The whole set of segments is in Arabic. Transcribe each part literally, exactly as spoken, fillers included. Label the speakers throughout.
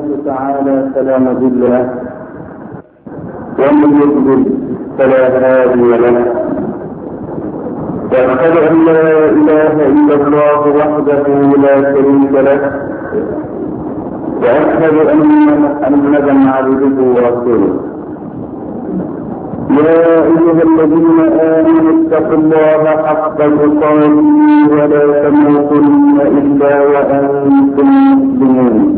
Speaker 1: الله تعالى فلا مضل له ومن يضلل فلا هادي له، واشهد ان لا اله الا الله وحده لا شريك له، واشهد ان محمدا عبده ورسوله. يا ايها الذين امنوا اتقوا الله حق تقاته ولا تموتن الا وانتم مسلمون.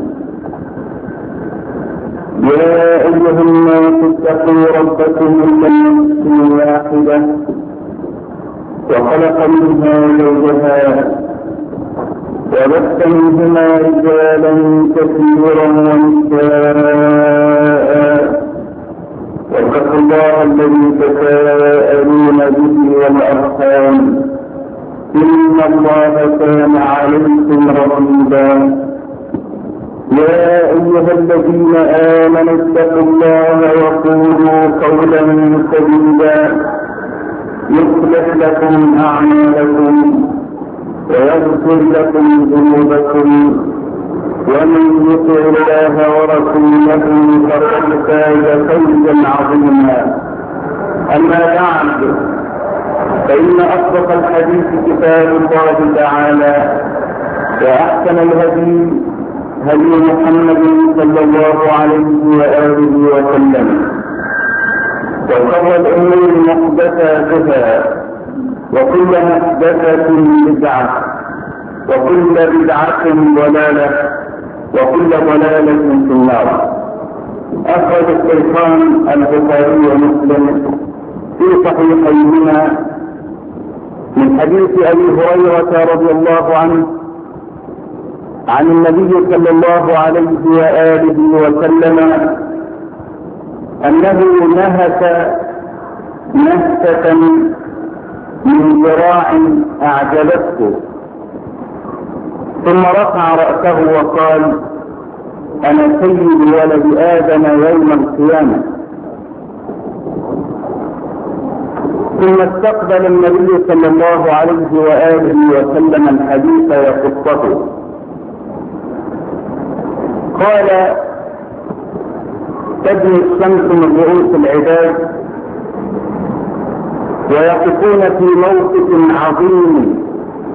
Speaker 1: يا ايها الناس اتقوا ربكم من نفس واحده وخلق منها زوجها وبث منهما رجالا كثيرا ونساء، واتقوا الله الذي تساءلون به والارحام ان الله كان عليكم رقيبا. يا ايها الذين امنوا اتقوا الله وقولوا قولا سديدا يصلح لكم اعمالكم ويغفر لكم ذنوبكم، ومن يطع الله ورسوله فقد فاز فوزا عظيما. اما بعد، فان اصدق الحديث كتاب الله تعالى، واحسن الهدي هدي محمد صلى الله عليه واله وسلم، وشر الامور محدثاتها، وكل محدثه بدعه، وكل بدعه ضلاله، وكل ضلاله في النار. اخرج الشيخان البخاري ومسلم في صحيحيهما من حديث ابي هريره رضي الله عنه عن النبي صلى الله عليه واله وسلم انه نهك نهكة من ذراع اعجبته، ثم رفع رأسه وقال: انا سيد ولد ادم يوم القيامة. ثم استقبل النبي صلى الله عليه واله وسلم الحديث وقصته. قال: تدني الشمس من رؤوس العباد ويقفون في موقف عظيم،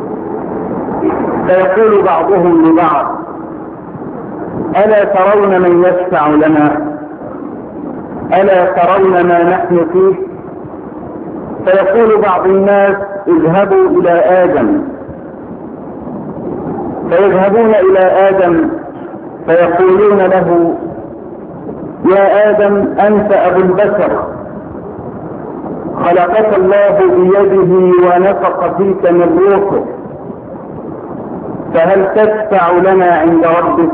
Speaker 1: فيقول بعضهم لبعض: ألا ترون من يشفع لنا؟ ألا ترون ما نحن فيه؟ فيقول بعض الناس: اذهبوا إلى آدم. فيذهبون إلى آدم فيقولون له: يا آدم أنت أبو البشر، خلقك الله بيده ونفخ فيك من روحه، فهل تشفع لنا عند ربك؟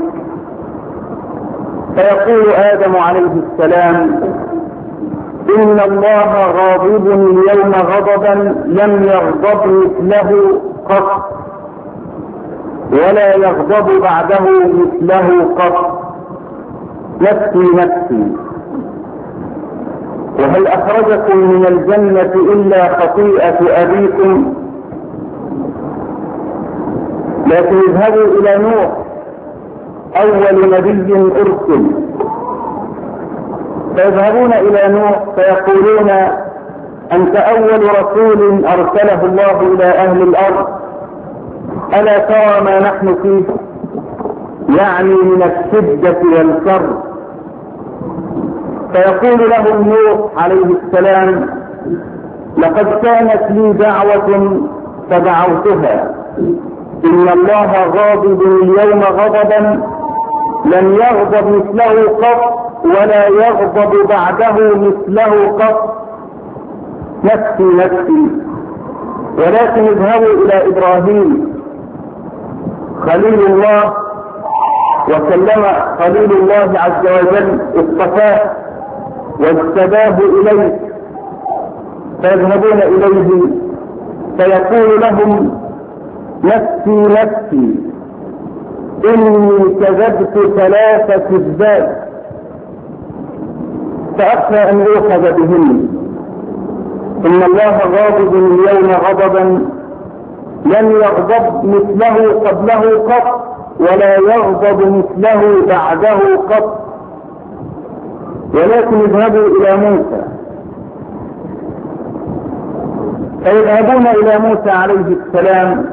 Speaker 1: فيقول آدم عليه السلام: إن الله غاضب اليوم غضبا لم يغضب مثله قط، ولا يغضب بعده مثله قط، نفسي نفسي. وهل أخرجكم من الجنة إلا خطيئة أبيكم؟ لكن اذهبوا إلى نوح أول نبي أرسل، فيذهبون إلى نوح فيقولون: أنت أول رسول أرسله الله إلى أهل الأرض، ألا ترى ما نحن فيه؟ يعني من الشدة والكر. فيقول له نوح عليه السلام: لقد كانت لي دعوة فدعوتها، إن الله غاضب اليوم غضبا لم يغضب مثله قط، ولا يغضب بعده مثله قط، نفسي نفسي. ولكن اذهبوا إلى إبراهيم خليل الله، وكلم خليل الله عز وجل اصطفاه واجتباه إليه، فيذهبون إليه فيقول لهم: نفسي نفسي، إني كذبت ثلاث كذبات فأخشى أن يؤخذ بهن. إن الله غاضب اليوم غضبا لم يغضب مثله قبله قط، ولا يغضب مثله بعده قط، ولكن اذهبوا إلى موسى. فيذهبون إلى موسى عليه السلام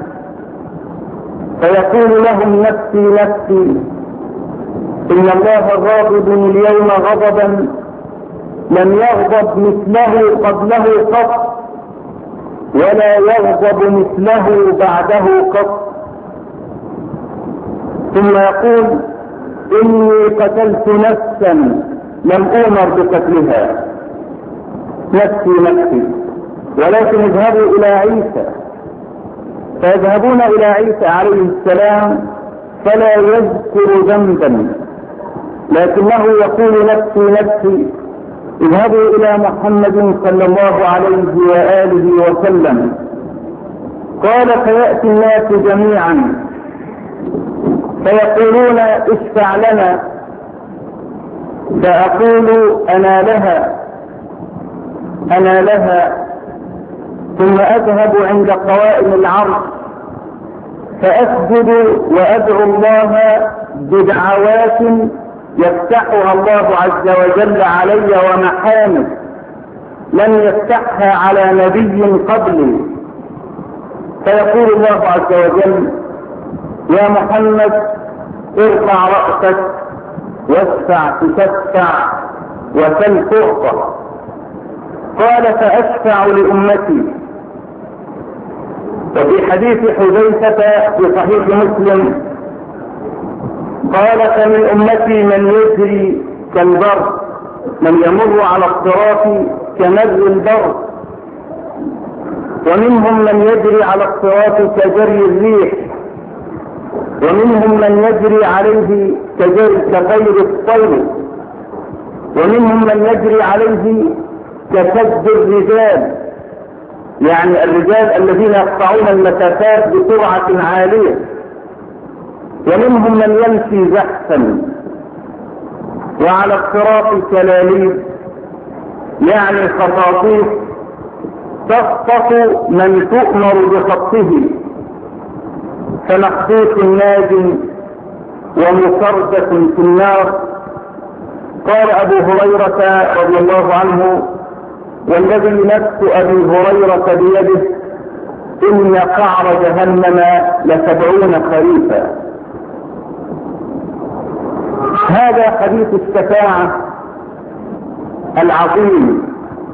Speaker 1: فيقول لهم نفسي نفسي، إن الله غاضب اليوم غضبا لم يغضب مثله قبله قط، ولا يغضب مثله بعده قط. ثم يقول إني قتلت نفسا لم أؤمر بقتلها، نفسي نفسي، ولكن اذهبوا إلى عيسى. فيذهبون إلى عيسى عليه السلام فلا يذكر ذنبا، لكنه يقول نفسي نفسي. اذهبوا إلى محمد صلى الله عليه وآله وسلم. قال فيأتي الناس جميعا فيقولون اشفع لنا، فأقول أنا لها أنا لها. ثم أذهب عند قوائم العرش فأسجد وأدعو الله بدعوات يفتحها الله عز وجل علي ومحامد لم يفتحها على نبي قبلي. فيقول الله عز وجل يا محمد ارفع رأسك واشفع تشفع وسل تعطى. قال فأشفع لأمتي. وفي حديث حذيفة في صحيح مسلم قال فمن أمتي من يجري كالبر، من يمر على الصراط كمر البر، ومنهم من يجري على الصراط كجري الريح، ومنهم من يجري عليه كجري كطير الطير، ومنهم من يجري عليه كسد الرجال، يعني الرجال الذين يقطعون المسافات بسرعة عالية، ومنهم من يمشي زحفا. وعلى الصراط كلاليب، يعني خطاطيف تخطف من تؤمر بخطه، كمخطوط ناج ومفردة في النار. قال أبو هريرة رضي الله عنه والذي نفس أبي هريرة بيده إن قعر جهنم لسبعون خريفا. هذا حديث الشفاعة العظيم.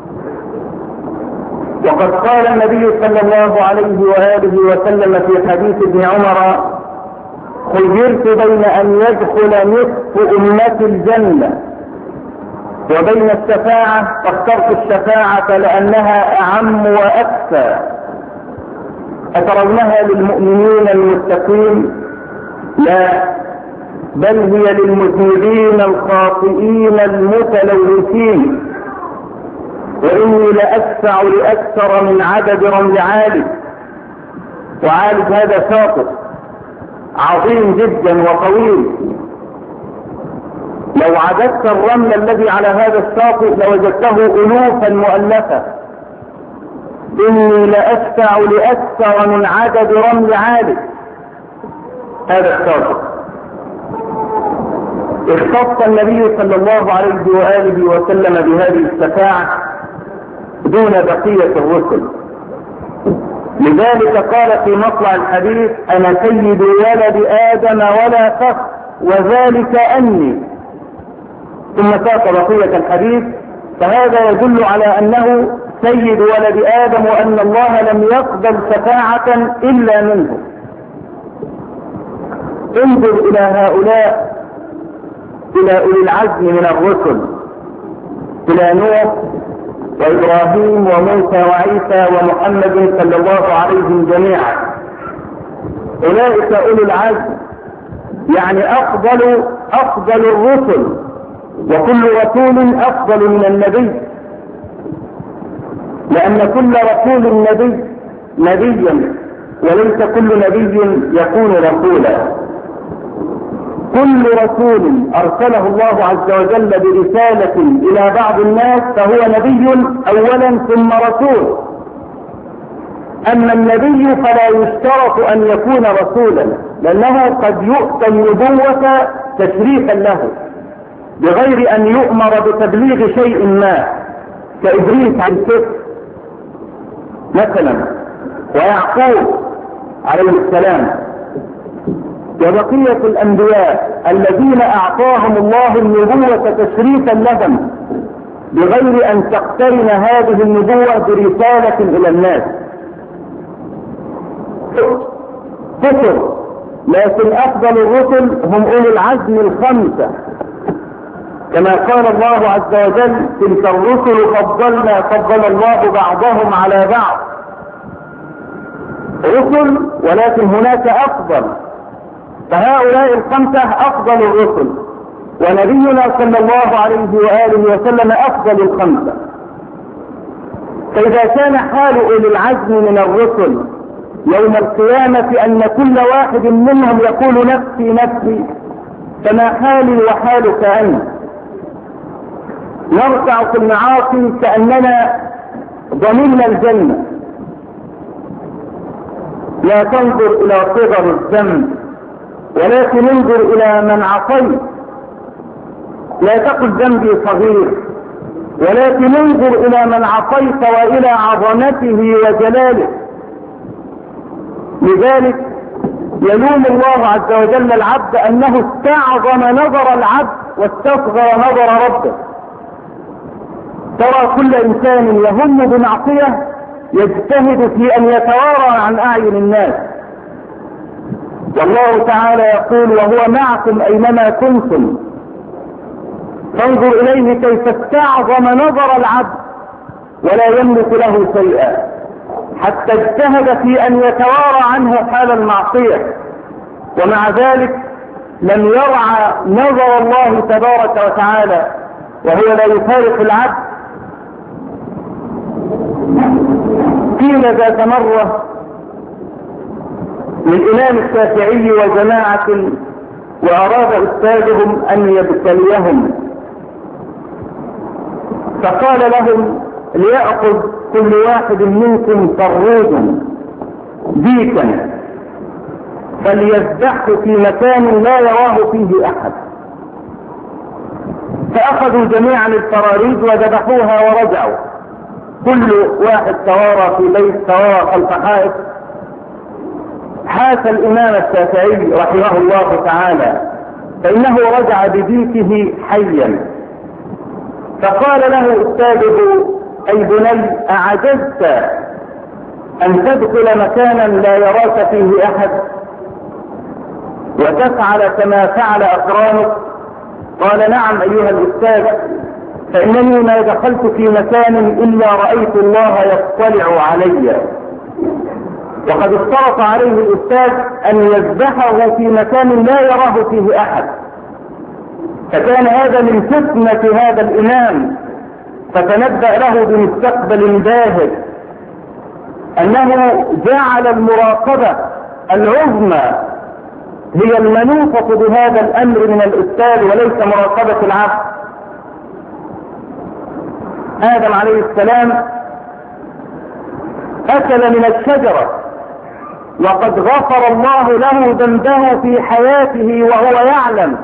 Speaker 1: وقد قال النبي صلى الله عليه وآله وسلم في حديث ابن عمر خيرت بين أن يدخل نصف أمة الجنة وبين الشفاعة، فاخترت الشفاعة لأنها أعم وأكثر. أترونها للمؤمنين المتقين؟ لا، بل هي للمذنبين الخاطئين المتلوثين. وإني لأدفع لأكثر من عدد رمل عالج، وعالج هذا شاطئ عظيم جدا وطويل. لو عددت الرمل الذي على هذا الشاطئ لوجدته ألوفا مؤلفة. إني لأدفع لأكثر من عدد رمل عالج هذا الشاطئ. اختص النبي صلى الله عليه وآله وسلم بهذه الشفاعة دون بقية الرسل. لذلك قال في مطلع الحديث أنا سيد ولد آدم ولا فخر وذلك أني، ثم ساق بقية الحديث. فهذا يدل على أنه سيد ولد آدم وأن الله لم يقبل شفاعة إلا منه. انظر إلى هؤلاء، إلى أولي العزم من الرسل، إلى نوح وإبراهيم وموسى وعيسى ومحمد صلى الله عليهم جميعا. أولئك أولي العزم، يعني أفضل أفضل الرسل، وكل رسول أفضل من النبي، لأن كل رسول نبي نبيا، وليس كل نبي يكون رسولا. كل رسول أرسله الله عز وجل برسالة إلى بعض الناس فهو نبي أولا ثم رسول. أما النبي فلا يشترط أن يكون رسولا، لأنه قد يؤتى النبوة تشريفا له بغير أن يؤمر بتبليغ شيء ما، كإدريس عليه السلام مثلا، ويعقوب عليه السلام، وبقية الأنبياء الذين أعطاهم الله النبوة تشريفا لهم بغير أن تقترن هذه النبوة برسالة إلى الناس. كثر، لكن أفضل الرسل هم أولي العزم الخمسة، كما قال الله عز وجل: تلك الرسل فضلنا فضل الله بعضهم على بعض. رسل ولكن هناك أفضل، فهؤلاء الخمسة أفضل الرسل، ونبينا صلى الله عليه وآله وسلم أفضل الخمسة. فإذا كان حال أولي العزم من الرسل يوم القيامة أن كل واحد منهم يقول نفسي نفسي، فما حالي وحالك أنت؟ نرجع في المعاصي كأننا ضمننا الجنة. لا تنظر إلى صغر الذنب، ولكن انظر إلى من عصيت. لا تقل ذنبي صغير، ولكن انظر إلى من عصيت وإلى عظمته وجلاله. لذلك يلوم الله عز وجل العبد أنه استعظم نظر العبد واستصغر نظر ربه. ترى كل إنسان يهم بمعصية يجتهد في أن يتوارى عن أعين الناس، والله تعالى يقول: وهو معكم أينما كنتم. فانظر إليه كيف استعظم نظر العبد ولا يملك له شيئا، حتى اجتهد في أن يتوارى عنه حال المعصية، ومع ذلك لم يرعى نظر الله تبارك وتعالى، وهو لا يفارق العبد. قيل ذات مرة للإمام الشافعي وجماعة، وأراد أستاذهم أن يبتليهم، فقال لهم: ليأخذ كل واحد منكم فروجا ديكا فليذبحه في مكان لا يراه فيه أحد. فأخذوا جميعا الفراريج وذبحوها ورجعوا، كل واحد توارى في بيت، توارى خلف حائط. حاس الإمام الشافعي رحمه الله تعالى، فإنه رجع بديكه حيا، فقال له أستاذه: أي بني، أعجزت أن تدخل مكانا لا يراك فيه أحد وتفعل كما فعل أقرانك؟ قال: نعم أيها الأستاذ، فإنني ما دخلت في مكان إلا رأيت الله يطلع علي. وقد اشترط عليه الأستاذ أن يذبحه في مكان لا يراه فيه أحد، فكان هذا من فتنة هذا الإمام، فتنبأ له بمستقبل باهر أنه جعل المراقبة العظمى هي المنوطة بهذا الأمر من الأستاذ وليس مراقبة العبد. آدم عليه السلام أكل من الشجرة وقد غفر الله له ذنبه في حياته وهو يعلم،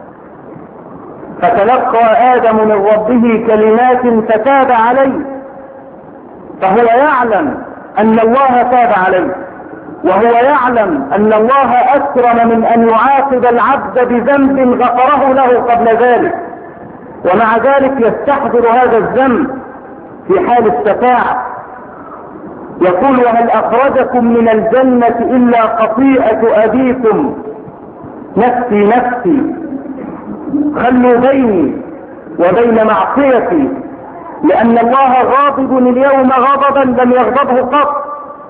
Speaker 1: فتلقى آدم من ربه كلمات فتاب عليه، فهو يعلم أن الله تاب عليه، وهو يعلم أن الله أكرم من أن يعاقب العبد بذنب غفره له قبل ذلك، ومع ذلك يستحضر هذا الذنب في حال الشفاعة. يقول: وهل أخرجكم من الجنة إلا خطيئة أبيكم نفسي نفسي، خلوا بيني وبين معصيتي، لأن الله غاضب اليوم غضبا لم يغضبه قط.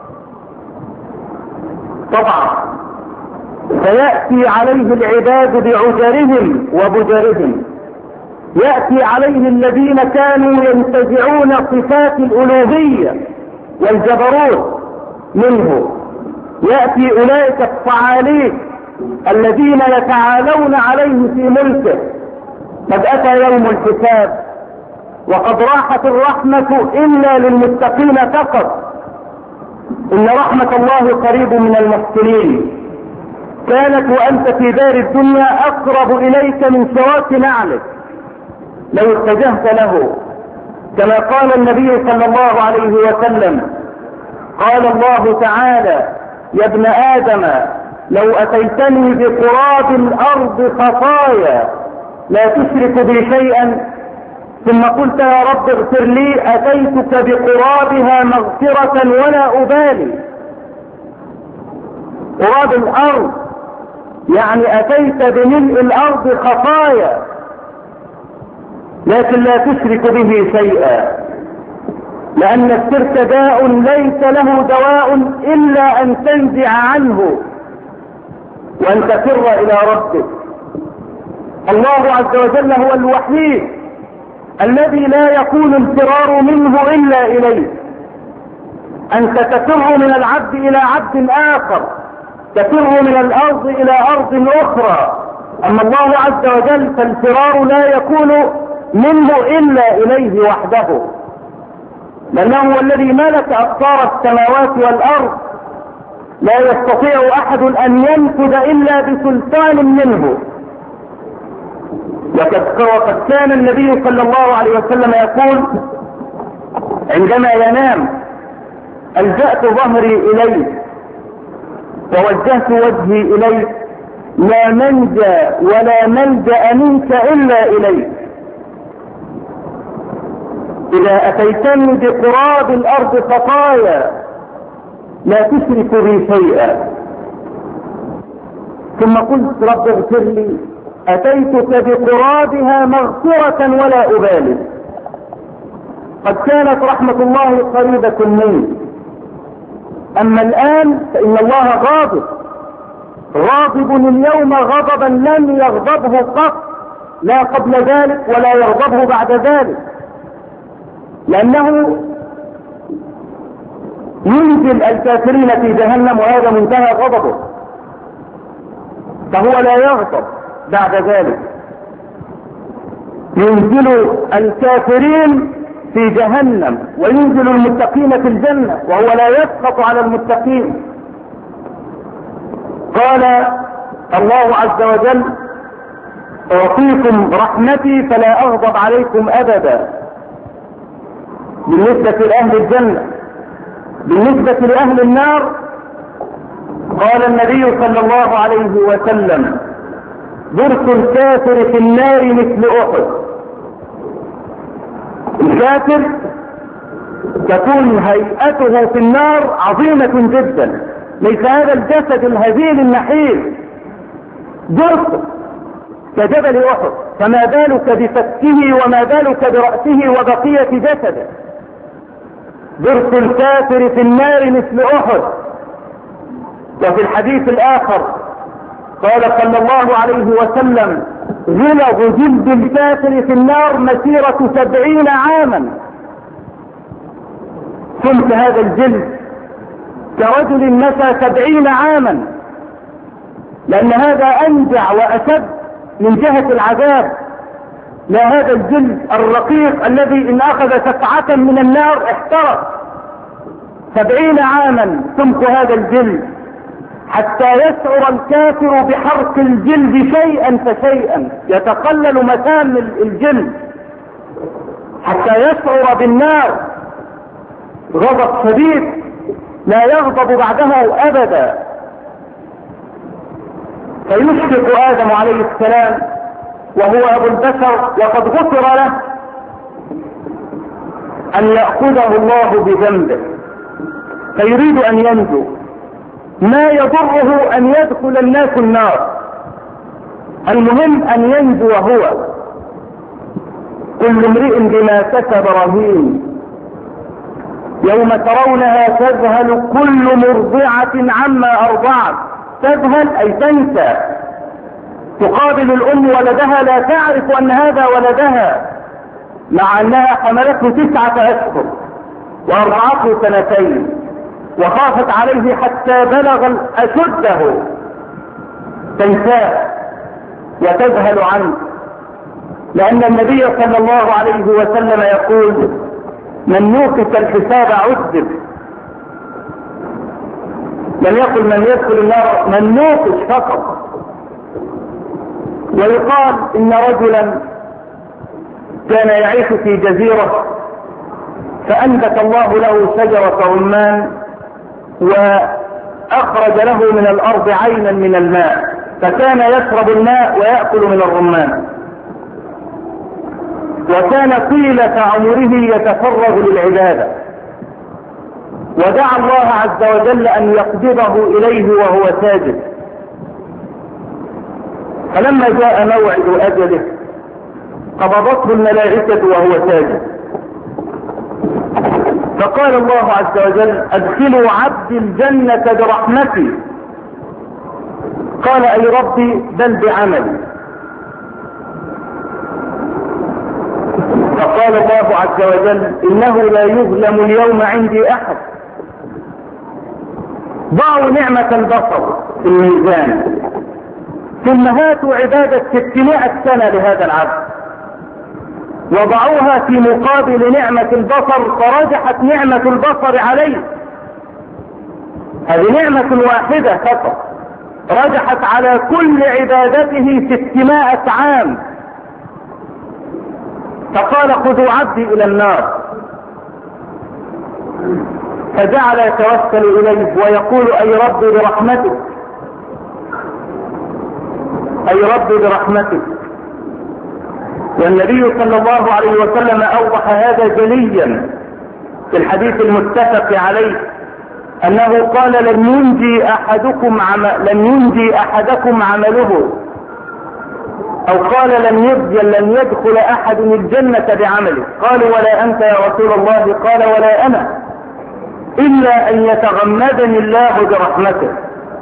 Speaker 1: طبعا سيأتي عليه العباد بعجرهم وبجرهم، يأتي عليه الذين كانوا ينتزعون صفات الألوهية والجبروت منه، يأتي أولئك الصعاليك الذين يتعالون عليه في ملكه. قد أتى يوم الحساب وقد راحت الرحمة إلا للمتقين فقط، إن رحمة الله قريب من المحسنين. كانت وأنت في دار الدنيا أقرب إليك من شراك نعلك لو اتجهت له، كما قال النبي صلى الله عليه وسلم: قال الله تعالى: يا ابن آدم لو أتيتني بقراب الأرض خطايا لا تشرك بي شيئا، ثم قلت يا رب اغفر لي، أتيتك بقرابها مغفرة ولا أبالي. قراب الأرض يعني أتيت بملء الأرض خطايا، لكن لا تشرك به شيئا، لأن الشرك داء ليس له دواء إلا أن تنزع عنه وأن تفر إلى ربك. الله عز وجل هو الوحيد الذي لا يكون الفرار منه إلا إليه. أنت تفر من العبد إلى عبد آخر، تفر من الأرض إلى أرض أخرى، أما الله عز وجل فالفرار لا يكون منه إلا إليه وحده، لأنه هو الذي ملك أقطار السماوات والأرض، لا يستطيع أحد أن ينفذ إلا بسلطان منه. وقد كان النبي صلى الله عليه وسلم يقول عندما ينام: ألجأت ظهري إليك ووجهت وجهي إليك، لا منجى ولا ملجأ منك إلا إليك. إذا أتيتني بقراب الأرض خطايا لا تشرك بي شيئا، ثم قلت رب اغفر لي، أتيتك بقرابها مغفرة ولا أبالي. قد كانت رحمة الله قريبة مني، أما الآن فإن الله غاضب، غاضب اليوم غضبا لم يغضبه قط، لا قبل ذلك ولا يغضبه بعد ذلك، لأنه ينزل الكافرين في جهنم وهذا منتهى غضبه، فهو لا يغضب بعد ذلك. ينزل الكافرين في جهنم وينزل المتقين في الجنة وهو لا يسقط على المتقين. قال الله عز وجل: أعطيكم رحمتي فلا أغضب عليكم أبدا. بالنسبة لأهل الجنة. بالنسبة لأهل النار قال النبي صلى الله عليه وسلم: ضرس الكافر في النار مثل أحد. الكافر تكون هيئته في النار عظيمة جدا، ليس هذا الجسد الهزيل النحيل، ضرس كجبل أحد، فما بالك بفكه وما بالك برأسه وبقية جسده. ضرس الكافر في النار مثل أحد. وفي الحديث الآخر قال صلى الله عليه وسلم: غلظ جلد الكافر في النار مسيرة سبعين عاما. سمت هذا الجلد كرجل مشى سبعين عاما، لأن هذا أنجع وأشد من جهة العذاب، لا هذا الجلد الرقيق الذي إن أخذ سفعة من النار احترق. سبعين عاما سمت هذا الجلد حتى يشعر الكافر بحرق الجلد شيئا فشيئا، يتقلل مسام الجلد حتى يشعر بالنار غضب شديد لا يغضب بعده أبدا. فيشفق آدم عليه السلام وهو أبو البشر وقد غفر له أن يأخذه الله بذنبه، فيريد أن ينجو. ما يضره أن يدخل الناس النار، المهم أن ينجو هو. كل امرئ بما كسب رهين، يوم ترونها تذهل كل مرضعة عما أرضعت. تذهل أي تنسى، تقابل الأم ولدها لا تعرف أن هذا ولدها، مع أنها حملته تسعة أشهر وأرضعته سنتين وخافت عليه حتى بلغ أشده. تنساه وتذهل عنه، لأن النبي صلى الله عليه وسلم يقول: من نوقف الحساب عذب. لم يقل من يدخل النار، من نوقش فقط. ويقال إن رجلا كان يعيش في جزيرة فأنبت الله له شجرة رمان وأخرج له من الأرض عينا من الماء، فكان يشرب الماء ويأكل من الرمان، وكان طيلة عمره يتفرغ للعبادة، ودعا الله عز وجل أن يقبضه إليه وهو ساجد. فلما جاء موعد أجله قبضته الملائكة وهو ساجد، فقال الله عز وجل: أدخلوا عبدي الجنة برحمتي. قال: أي ربي بل بعملي. فقال الله عز وجل: إنه لا يظلم اليوم عندي أحد. ضعوا نعمة البصر في الميزان، ثم هاتوا عبادة ستمائة سنة لهذا العبد وضعوها في مقابل نعمة البصر، فرجحت نعمة البصر عليه. هذه نعمة واحدة فقط رجحت على كل عبادته ستمائة عام. فقال: خذوا عبدي إلى النار. فجعل يتوسل إليه ويقول: أي ربي برحمتك، أي ربي برحمتك. والنبي صلى الله عليه وسلم أوضح هذا جليا في الحديث المتفق عليه، أنه قال: لن ينجي أحدكم عم... لن ينجي أحدكم عمله، أو قال: لن يدخل لن يدخل أحد الجنة بعمله. قالوا: ولا أنت يا رسول الله؟ قال: ولا أنا، إلا أن يتغمدني الله برحمته.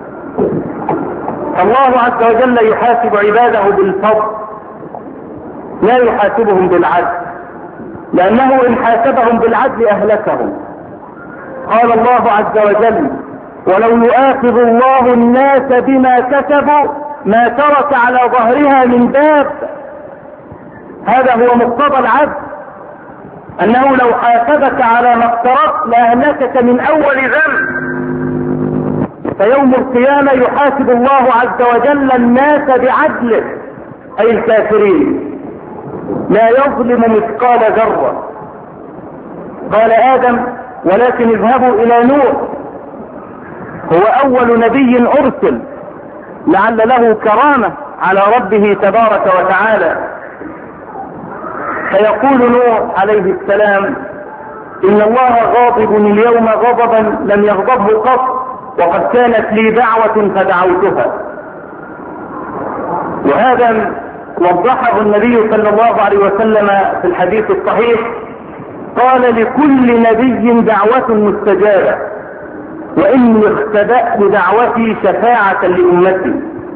Speaker 1: الله عز وجل يحاسب عباده بالفضل، لا يحاسبهم بالعدل، لأنه إن حاسبهم بالعدل أهلكهم. قال الله عز وجل: ولو يؤاخذ الله الناس بما كسبوا ما ترك على ظهرها من داب. هذا هو مقتضى العدل، أنه لو حاسبك على ما اقترفت لأهلكك من أول ذنب. فيوم القيامة يحاسب الله عز وجل الناس بعدله، أي الكافرين، لا يظلم مثقال ذرة. قال آدم: ولكن اذهبوا إلى نوح، هو أول نبي أرسل، لعل له كرامة على ربه تبارك وتعالى. فيقول نوح عليه السلام: إن الله غاضب اليوم غضبا لم يغضبه قط، وقد كانت لي دعوة فدعوتها. وهذا وضحه النبي صلى الله عليه وسلم في الحديث الصحيح، قال: لكل نبي دعوة مستجابة، وإني اختبأت دعوتي شفاعة لأمتي.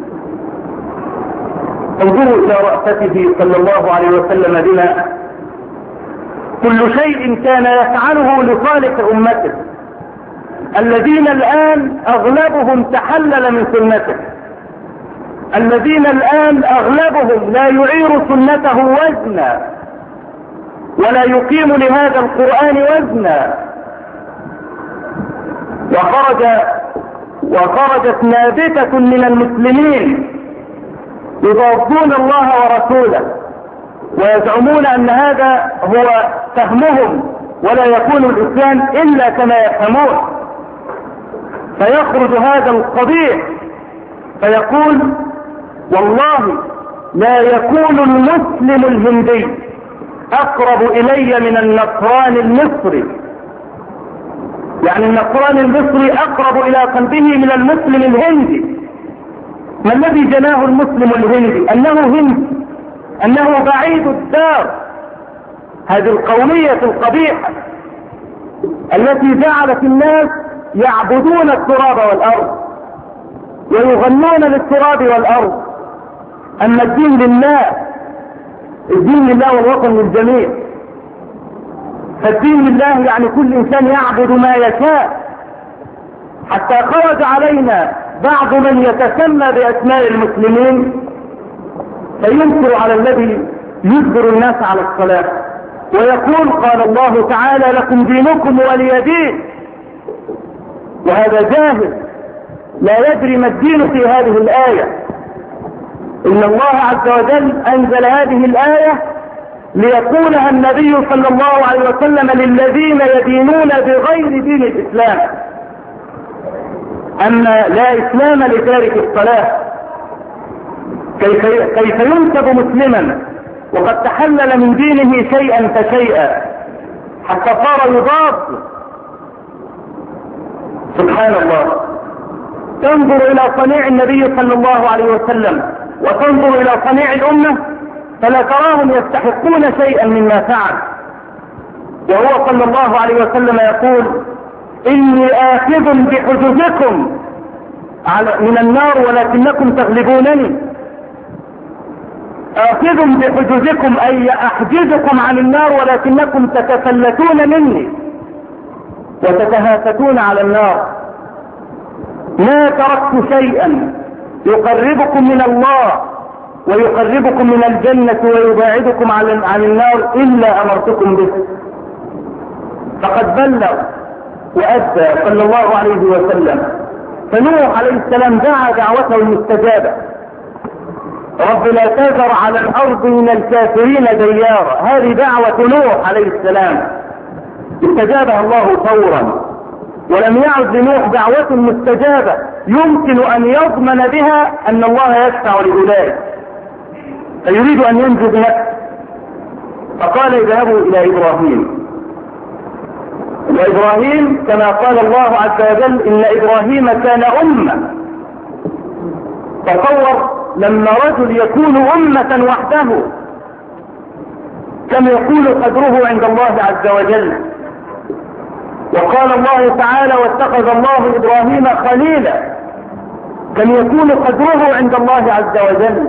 Speaker 1: انظروا إلى رأفته صلى الله عليه وسلم بنا، كل شيء كان يفعله لصالح أمته، الذين الآن أغلبهم تحلل من سنته، الذين الآن أغلبهم لا يعير سنته وزنا ولا يقيم لهذا القرآن وزنا. وخرج وخرجت نابتة من المسلمين يضادون الله ورسوله ويزعمون أن هذا هو فهمهم، ولا يكون الإسلام إلا كما يفهمون. فيخرج هذا القبيح فيقول: والله لا يكون المسلم الهندي أقرب إلي من النصراني المصري، يعني النصراني المصري أقرب إلى قلبه من المسلم الهندي. ما الذي جناه المسلم الهندي؟ أنه هندي، أنه بعيد الدار. هذه القومية القبيحة التي جعلت الناس يعبدون التراب والأرض ويغنون للتراب والأرض. أما الدين لله، الدين لله والوطن للجميع. فالدين لله يعني كل إنسان يعبد ما يشاء، حتى خرج علينا بعض من يتسمى بأسماء المسلمين فينكر على الذي يجبر الناس على الصلاة ويقول: قال الله تعالى: لكم دينكم ولي دين. وهذا جاهل لا يدري ما الدين في هذه الآية. إن الله عز وجل أنزل هذه الآية ليقولها النبي صلى الله عليه وسلم للذين يدينون بغير دين الإسلام. أما لا إسلام لتارك الصلاة، كيف كيف ينسب مسلما وقد تحلل من دينه شيئا فشيئا حتى صار يضاد؟ سبحان الله. تنظر إلى صنيع النبي صلى الله عليه وسلم وتنظر إلى صنيع الأمة فلا تراهم يستحقون شيئا مما فعل، وهو صلى الله عليه وسلم يقول: إني آخذ بحجزكم من النار ولكنكم تغلبونني. آخذ بحجزكم أي أحجزكم عن النار ولكنكم تتفلتون مني وتتهافتون على النار. ما تركت شيئا يقربكم من الله ويقربكم من الجنة ويباعدكم عن النار إلا أمرتكم به. فقد بلغ وأدى صلى الله عليه وسلم. فنوح عليه السلام دعا دعوته المستجابة: رب لا تذر على الأرض من الكافرين ديارا. هذه دعوة نوح عليه السلام استجابها الله فورا، ولم يعد لنوح دعوة مستجابة يمكن أن يضمن بها أن الله يشفع لأولئك، فيريد أن ينجو بنفسه. فقال: اذهبوا إلى إبراهيم. وإبراهيم كما قال الله عز وجل: إن إبراهيم كان أمة. تصور لما رجل يكون أمة وحده كم يكون قدره عند الله عز وجل. وقال الله تعالى: واتخذ الله إبراهيم خليلا. كم يكون قدره عند الله عز وجل.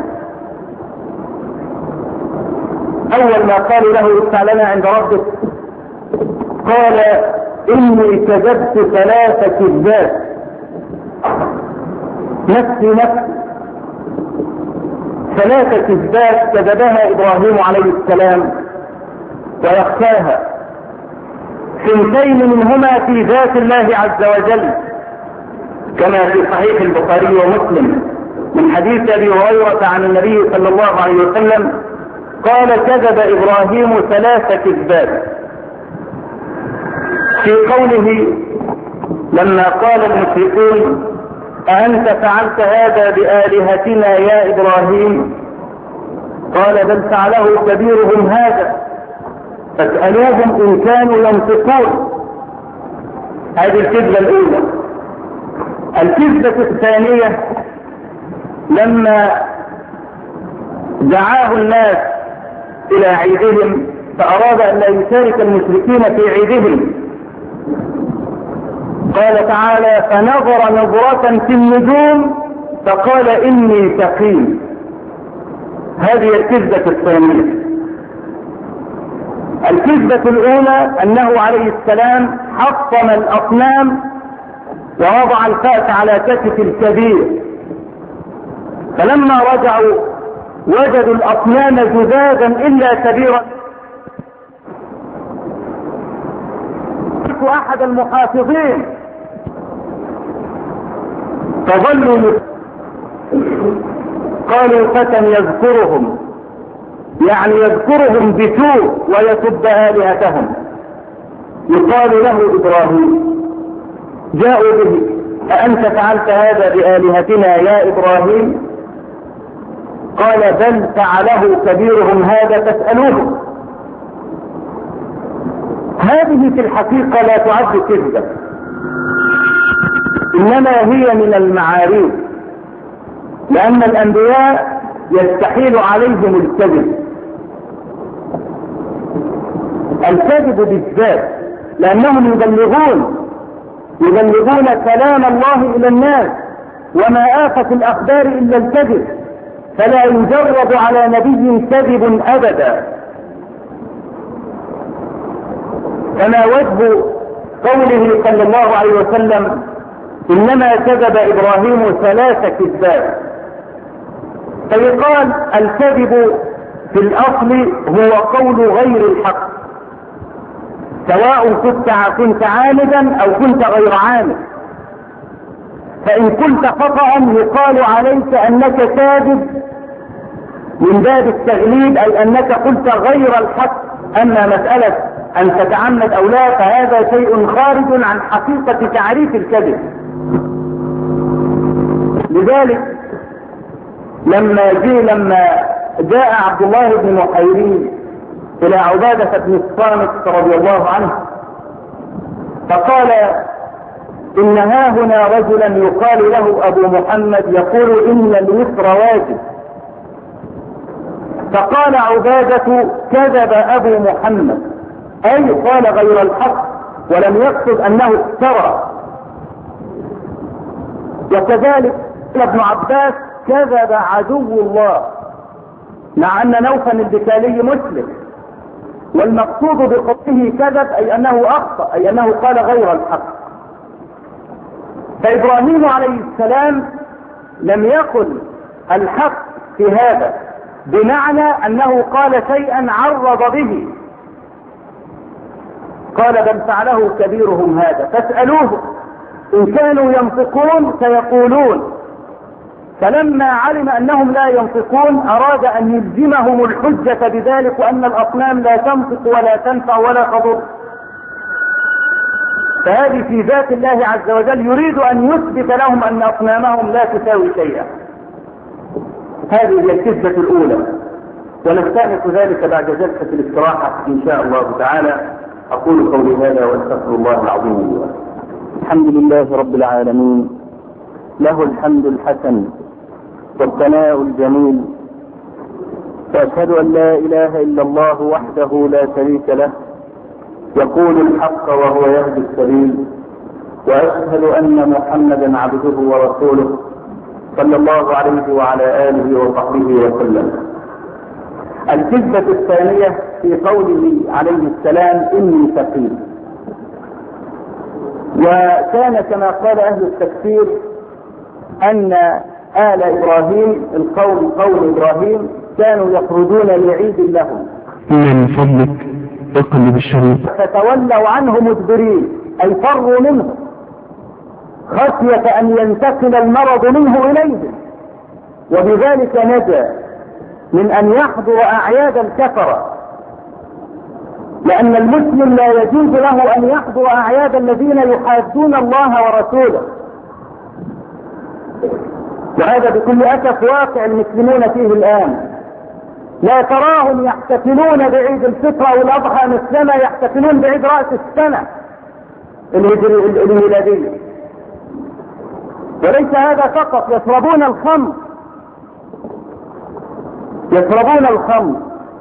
Speaker 1: أول ما قالوا له: ادفع لنا عند ربك، قال: إني كذبت ثلاث كذبات، نفسي نفسي. ثلاث كذبات كذبها إبراهيم عليه السلام ويخشاها، ثنتين منهما في ذات الله عز وجل كما في صحيح البخاري ومسلم من حديث أبي هريرة عن النبي صلى الله عليه وسلم قال: كذب إبراهيم ثلاث كذبات. في قوله لما قال المشركون: أأنت فعلت هذا بآلهتنا يا إبراهيم؟ قال: بل فعله كبيرهم هذا فاسألوهم إن كانوا ينطقون. هذه الكذبة الأولى. الكذبة الثانية لما دعاه الناس إلى عيدهم فأراد أن لا يشارك المشركين في عيدهم، قال تعالى: فنظر نظرة في النجوم فقال: إني سقيم. هذه الكذبة الثانية. الكذبة الأولى أنه عليه السلام حطم الأصنام ووضع الفأس على كتف الكبير، فلما رجعوا وجدوا الأصنام جذاذا إلا كبيرا. أحد المحافظين فظلوا قالوا: فتى يذكرهم، يعني يذكرهم بسوء ويسب آلهتهم، يقال له إبراهيم. جاءوا به: أأنت فعلت هذا بآلهتنا يا إبراهيم؟ قال: بل فعله كبيرهم هذا فاسألوه. هذه في الحقيقة لا تعد كذبة، إنما هي من المعاريف، لأن الأنبياء يستحيل عليهم الكذب. الكذب بالذات لأنهم يبلغون يبلغون كلام الله إلى الناس، وما آفة الأخبار إلا الكذب، فلا يجرب على نبي كذب أبدا. فما وجه قوله صلى الله عليه وسلم: إنما كذب إبراهيم ثلاث كذبات؟ فيقال الكذب في الأصل هو قول غير الحق، سواء كنت كنت عامدا أو كنت غير عامد. فإن قلت خطأ يقال عليك أنك كاذب من باب التغليب، أي أنك قلت غير الحق. أما مسألة أن تتعمد أو لا فهذا شيء خارج عن حقيقة تعريف الكذب. لذلك لما جاء لما جاء عبد الله بن محيرين إلى عبادة بن الصامت رضي الله عنه فقال إن ها هنا رجلا يقال له أبو محمد يقول إن الوتر واجب. فقال عبادة كذب أبو محمد، أي قال غير الحق ولم يقصد أنه افترى. وكذلك ابن عباس كذب عدو الله، مع أن نوفا البكالي مسلم، والمقصود بقوله كذب أي أنه أخطأ، أي أنه قال غير الحق. فإبراهيم عليه السلام لم يقل الحق في هذا بمعنى أنه قال شيئا عرض به، قال بل فعله كبيرهم هذا فاسألوه إن كانوا ينطقون سيقولون. فلما علم أنهم لا ينطقون أراد أن يلزمهم الحجة بذلك، وأن الأصنام لا تنطق ولا تنفع ولا تضر. فهذه في ذات الله عز وجل يريد أن يثبت لهم أن أصنامهم لا تساوي شيئا. هذه هي الكذبة الأولى، ونستأنف ذلك بعد جلسة الاستراحة إن شاء الله تعالى. أقول قولي هذا وأستغفر الله العظيم لي ولكم. الحمد لله رب العالمين، له الحمد الحسن والثناء الجميل، وأشهد أن لا إله إلا الله وحده لا شريك له يقول الحق وهو يهدي السبيل، وأشهد أن محمدا عبده ورسوله صلى الله عليه وعلى آله وصحبه وسلم. الكذبة الثانية في قوله عليه السلام إني سقيم. وكان كما قال أهل التفسير أن آل إبراهيم القوم قوم إبراهيم كانوا يخرجون لعيد لهم
Speaker 2: من فضلك اقلب الشريط
Speaker 1: فتولوا عنه مدبرين، أي فروا منه خشية أن ينتقل المرض منه إليهم، وبذلك نجا من أن يحضر أعياد الكفرة، لأن المسلم لا يجوز له أن يحضر أعياد الذين يحادون الله ورسوله. وهذا بكل أسف واقع المسلمون فيه الآن، لا تراهم يحتفلون بعيد الفطر والأضحى مثلما يحتفلون بعيد رأس السنة الميلادية. وليس هذا فقط، يشربون الخمر يشربون الخمر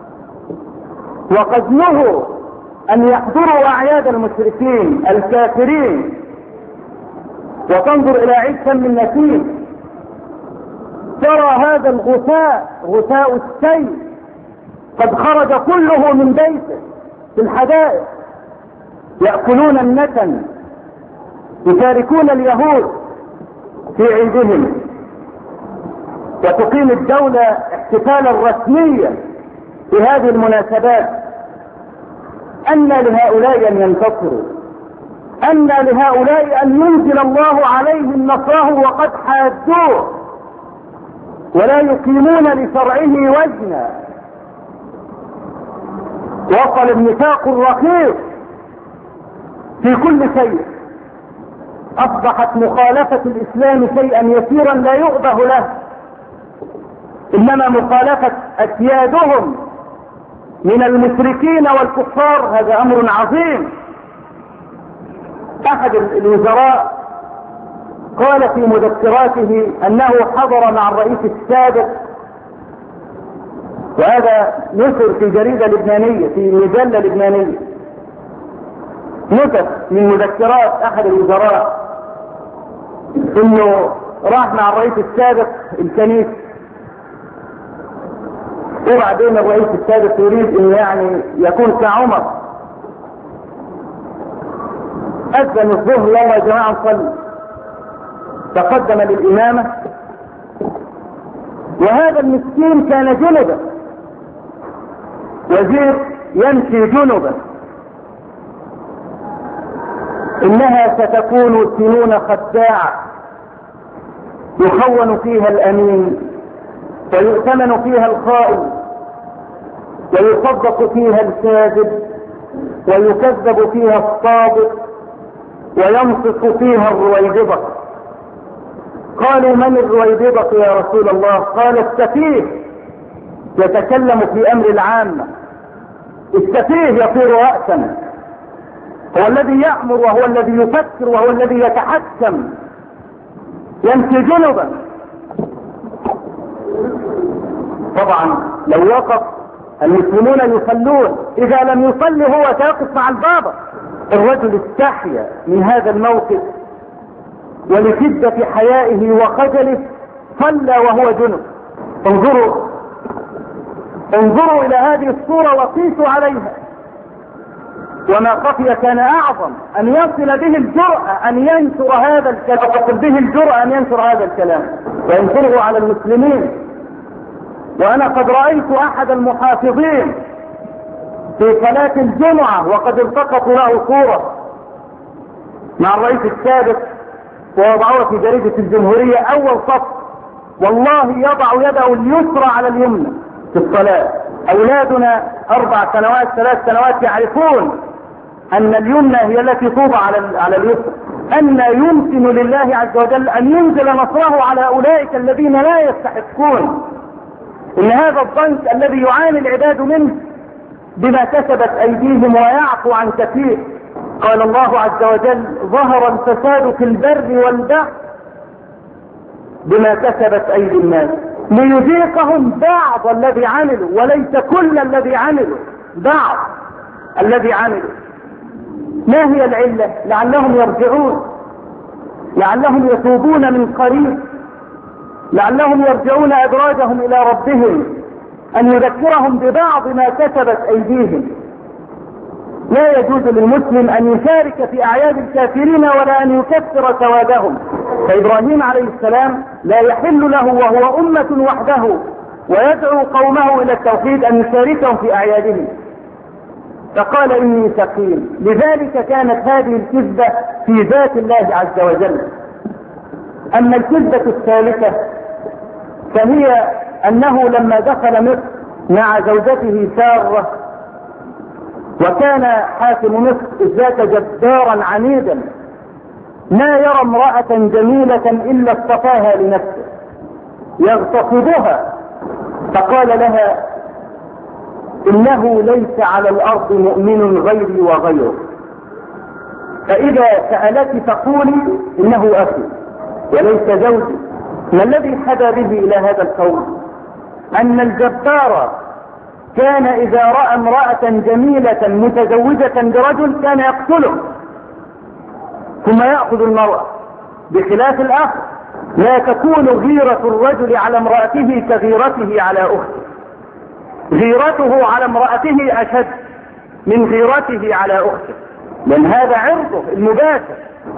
Speaker 1: وقد نهوا أن يحضروا أعياد المشركين الكافرين. وتنظر إلى عيد شم النسيم ترى هذا الغثاء غثاء السيل قد خرج كله من بيته في الحدائق، يأكلون النتن، يشاركون اليهود في عيدهم، وتقيم الدولة احتفالا رسميا في هذه المناسبات. أن لهؤلاء أن ينتصروا، أن لهؤلاء أن ينزل الله عليهم نصره وقد حادوه ولا يقيمون لشرعه وزنا. وصل النفاق الرخيص في كل شيء، أصبحت مخالفة الإسلام شيئا يسيرا لا يؤبه له، إنما مخالفة أسيادهم من المشركين والكفار هذا أمر عظيم. أحد الوزراء قال في مذكراته أنه حضر مع الرئيس السابق، وهذا نشر في جريدة لبنانية في مجلة لبنانية، نشر من مذكرات أحد الوزراء إنه راح مع الرئيس السابق الكنيسة، وبعدين الرئيس السابق يريد إنه يعني يكون كعمر، أذن الظهر يلا يا جماعة نصلي، تقدم للإمامة، وهذا المسكين كان جنبا، وزير يمشي جنبا. إنها ستكون سنون خداعة يخون فيها الأمين ويؤتمن فيها الخائن ويصدق فيها الكاذب ويكذب فيها الصادق وينصف فيها الرويبضة. قالوا من الرويبضة يا رسول الله؟ قال السفيه يتكلم في أمر العامة. السفيه يطير رأسا، هو الذي يأمر وهو الذي يفكر وهو الذي يتحكم، يمشي جنبا. طبعا لو وقف المسلمون يصلون، إذا لم يصلي هو سيقف مع البابا. الرجل استحيا من هذا الموقف ولشدة حيائه وخجله صلى وهو جنب. انظروا انظروا إلى هذه الصورة وقيسوا عليها. وما خفي كان أعظم، أن يصل به الجرأة أن ينشر هذا الكلام، تصل به الجرأة أن ينشر هذا الكلام وينشره على المسلمين. وأنا قد رأيت أحد المحافظين في صلاة الجمعة وقد التقطوا له صورة مع الرئيس السابق ووضعوها في جريدة الجمهورية أول صف، والله يضع يده اليسرى على اليمنى في الصلاة. أولادنا أربع سنوات ثلاث سنوات يعرفون أن اليمنى هي التي توضع على على اليسرى. أن يمكن لله عز وجل أن ينزل نصره على أولئك الذين لا يستحقون. إن هذا الضنك الذي يعاني العباد منه بما كسبت أيديهم ويعفو عن كثير. قال الله عز وجل ظهر الفساد في البر والبحر بما كسبت أيدي الناس ليذيقهم بعض الذي عملوا، وليس كل الذي عملوا، بعض الذي عملوا. ما هي العلة؟ لعلهم يرجعون، لعلهم يتوبون من قريب، لعلهم يرجعون أدراجهم إلى ربهم، أن يذكرهم ببعض ما كسبت أيديهم. لا يجوز للمسلم أن يشارك في أعياد الكافرين ولا أن يكفر سوادهم. فإبراهيم عليه السلام لا يحل له وهو أمة وحده ويدعو قومه إلى التوحيد أن يشاركهم في أعيادهم، فقال إني سقيم. لذلك كانت هذه الكذبة في ذات الله عز وجل. أما الكذبة الثالثة فهي أنه لما دخل مصر مع زوجته سارة، وكان حاكم مصر ذاك جبارا عنيدا ما يرى امرأة جميلة إلا اصطفاها لنفسه يغتصبها، فقال لها إنه ليس على الأرض مؤمن غيري وغيره، فإذا سألت فقولي إنه أخي وليس زوجي. ما الذي حدا به إلى هذا القول؟ أن الجبار كان إذا رأى امرأة جميلة متزوجة برجل كان يقتله ثم يأخذ المرأة، بخلاف الآخر لا تكون غيرة الرجل على امرأته كغيرته على أخته. غيرته على امرأته أشد من غيرته على أخته، لأن هذا عرضه المباشر.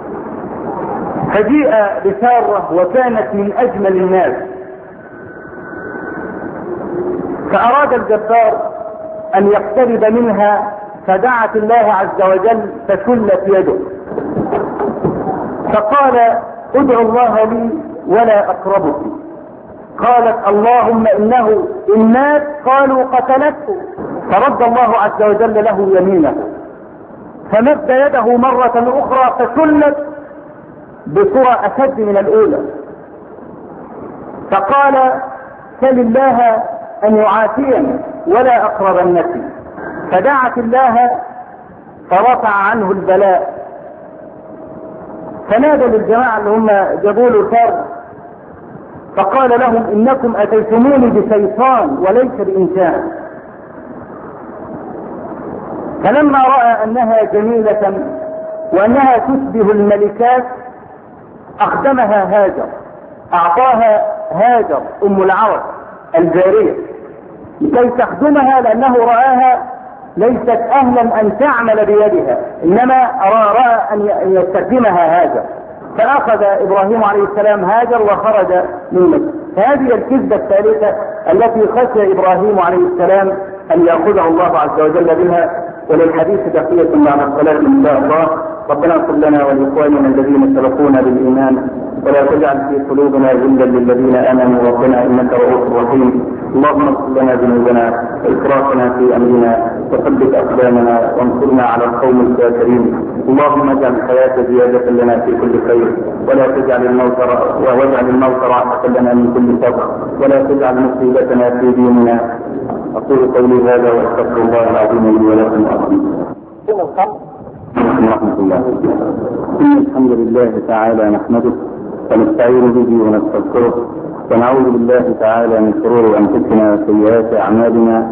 Speaker 1: فجيء بسارة وكانت من أجمل الناس، فأراد الجبار أن يقترب منها فدعت الله عز وجل فشلت يده، فقال ادعو الله لي ولا أقربك. قالت اللهم إنه إن مات قالوا قتلته، فرد الله عز وجل له يمينه فمد يده مرة أخرى فشلت بصورة أشد من الأولى، فقال سل الله أن يعافيني ولا أقربنك، فدعت الله فرفع عنه البلاء. فنادى للجماعة اللي هم جابوا له سار فقال لهم إنكم أتيتموني بشيطان وليس بإنسان. فلما رأى أنها جميلة وأنها تشبه الملكات أخدمها هاجر، أعطاها هاجر أم العرب الجارية لكي تخدمها، لأنه رآها ليست أهلا أن تعمل بيدها، إنما رأى أن يستخدمها هاجر. فأخذ إبراهيم عليه السلام هاجر وخرج من مصر. هذه الكذبة الثالثة التي خشي إبراهيم عليه السلام أن يأخذه الله عز وجل بها. وللحديث بقية مع الصلاة إن شاء الله. ربنا اغفر لنا ولإخواننا الذين سبقونا بالإيمان ولا تجعل في قلوبنا غلا للذين آمنوا ربنا إنك رؤوف رحيم. اللهم اغفر لنا ذنوبنا وإسرافنا في أمرنا وثبت أقدامنا وانصرنا على القوم الكافرين. اللهم اجعل الحياة زيادة لنا في كل خير ولا تجعل الموت واجعل الموت راحة لنا من كل شر ولا تجعل مصيبتنا في ديننا. أقول قولي هذا وأستغفر الله العظيم لي ولكم. ورحمة الله. الحمد لله تعالى نحمده ونستعين به ونستغفره ونعوذ بالله تعالى من شرور أنفسنا وسيئات أعمالنا.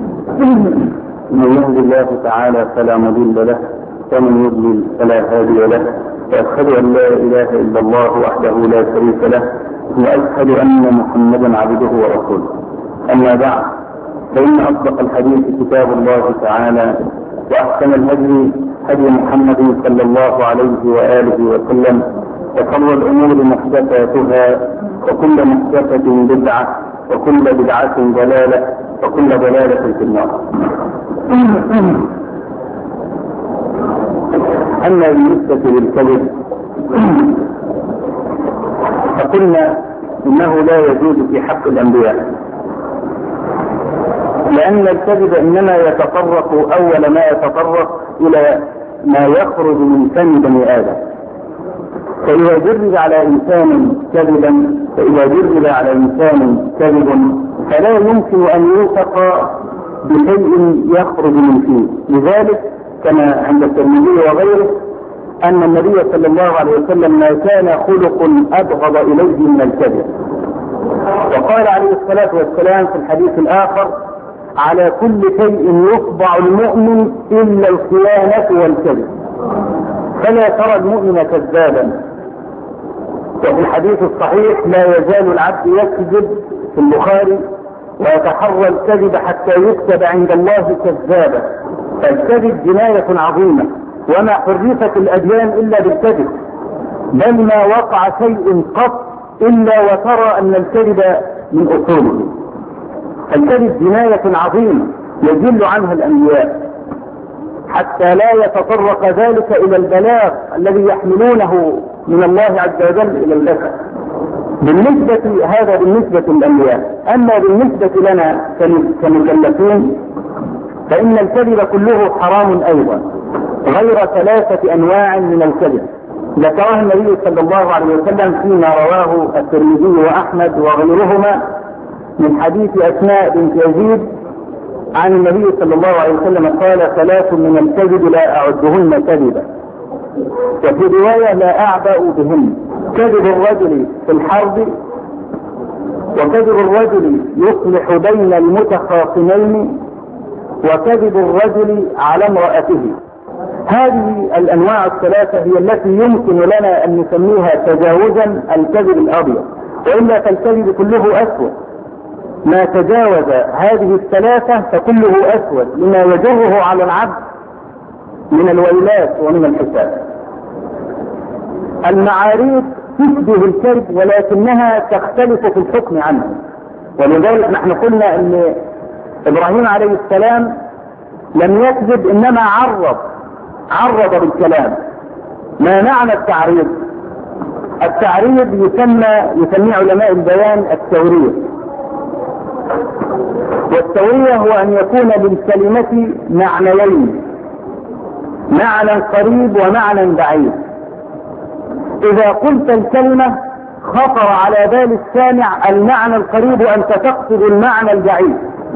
Speaker 1: من يهد الله تعالى فلا مضل له ومن يضلل فلا هادي له. وأشهد أن لا إله إلا الله وحده لا شريك له وأشهد أن محمدا عبده ورسوله. أما بعد فإن أصدق الحديث كتاب الله تعالى وأحسن الهدي هدي محمد صلى الله عليه وآله وسلم وشر الأمور محدثاتها وكل محدثة بدعة وكل بدعة ضلالة وكل ضلالة في النار. أما بالنسبة للكذب فقلنا إنه لا يجوز في حق الأنبياء، لأن الكذب إنما يتطرق أول ما يتطرق إلى ما يخرج من فم بني آدم. فإذا جرب على إنسان كذبا فإذا جرب على إنسان كذب فلا يمكن أن يوثق بشيء يخرج من فيه. لذلك كما عند الترمذي وغيره أن النبي صلى الله عليه وسلم ما كان خلق أبغض إليه من الكذب. وقال عليه الصلاة والسلام في الحديث الآخر: على كل شيء يطبع المؤمن إلا الخيانة والكذب، فلا ترى المؤمن كذابا. وفي الحديث الصحيح: لا يزال العبد يكذب في البخاري ويتحرى الكذب حتى يكتب عند الله كذابا. فالكذب جناية عظيمة، وما حرفت الأديان إلا بالكذب، بل ما وقع شيء قط إلا وترى أن الكذب من أصوله. الكذب جناية عظيمة يجل عنها الأنبياء حتى لا يتطرق ذلك إلى البلاغ الذي يحملونه من الله عز وجل إلى البشر. بالنسبة هذا بالنسبة للأنبياء. أما بالنسبة لنا كمكلفين فإن الكذب كله حرام أيضا، غير ثلاثة أنواع من الكذب ذكرها النبي صلى الله عليه وسلم فيما رواه الترمذي وأحمد وغيرهما من حديث أسماء بنت يزيد عن النبي صلى الله عليه وسلم قال: ثلاث من الكذب لا أعدهن كذبا، وفي رواية لا أعبأ بهن: كذب الرجل في الحرب، وكذب الرجل يصلح بين المتخاصمين، وكذب الرجل على امرأته. هذه الأنواع الثلاثة هي التي يمكن لنا أن نسميها تجاوزا الكذب الأبيض، وإلا فالكذب كله أسود. ما تجاوز هذه الثلاثة فكله أسود لما يجره على العبد من الويلات ومن الحساب. المعاريف تشبه الكذب ولكنها تختلف في الحكم عنه، ولذلك نحن قلنا أن إبراهيم عليه السلام لم يكذب، إنما عرض عرض بالكلام. ما معنى التعريض؟ التعريض يسمى يسمي علماء البيان التورية، والتورية هو أن يكون للكلمة معنيين: معنى قريب ومعنى بعيد. إذا قلت الكلمة خطر على بال السامع المعنى القريب وأنت تقصد المعنى البعيد.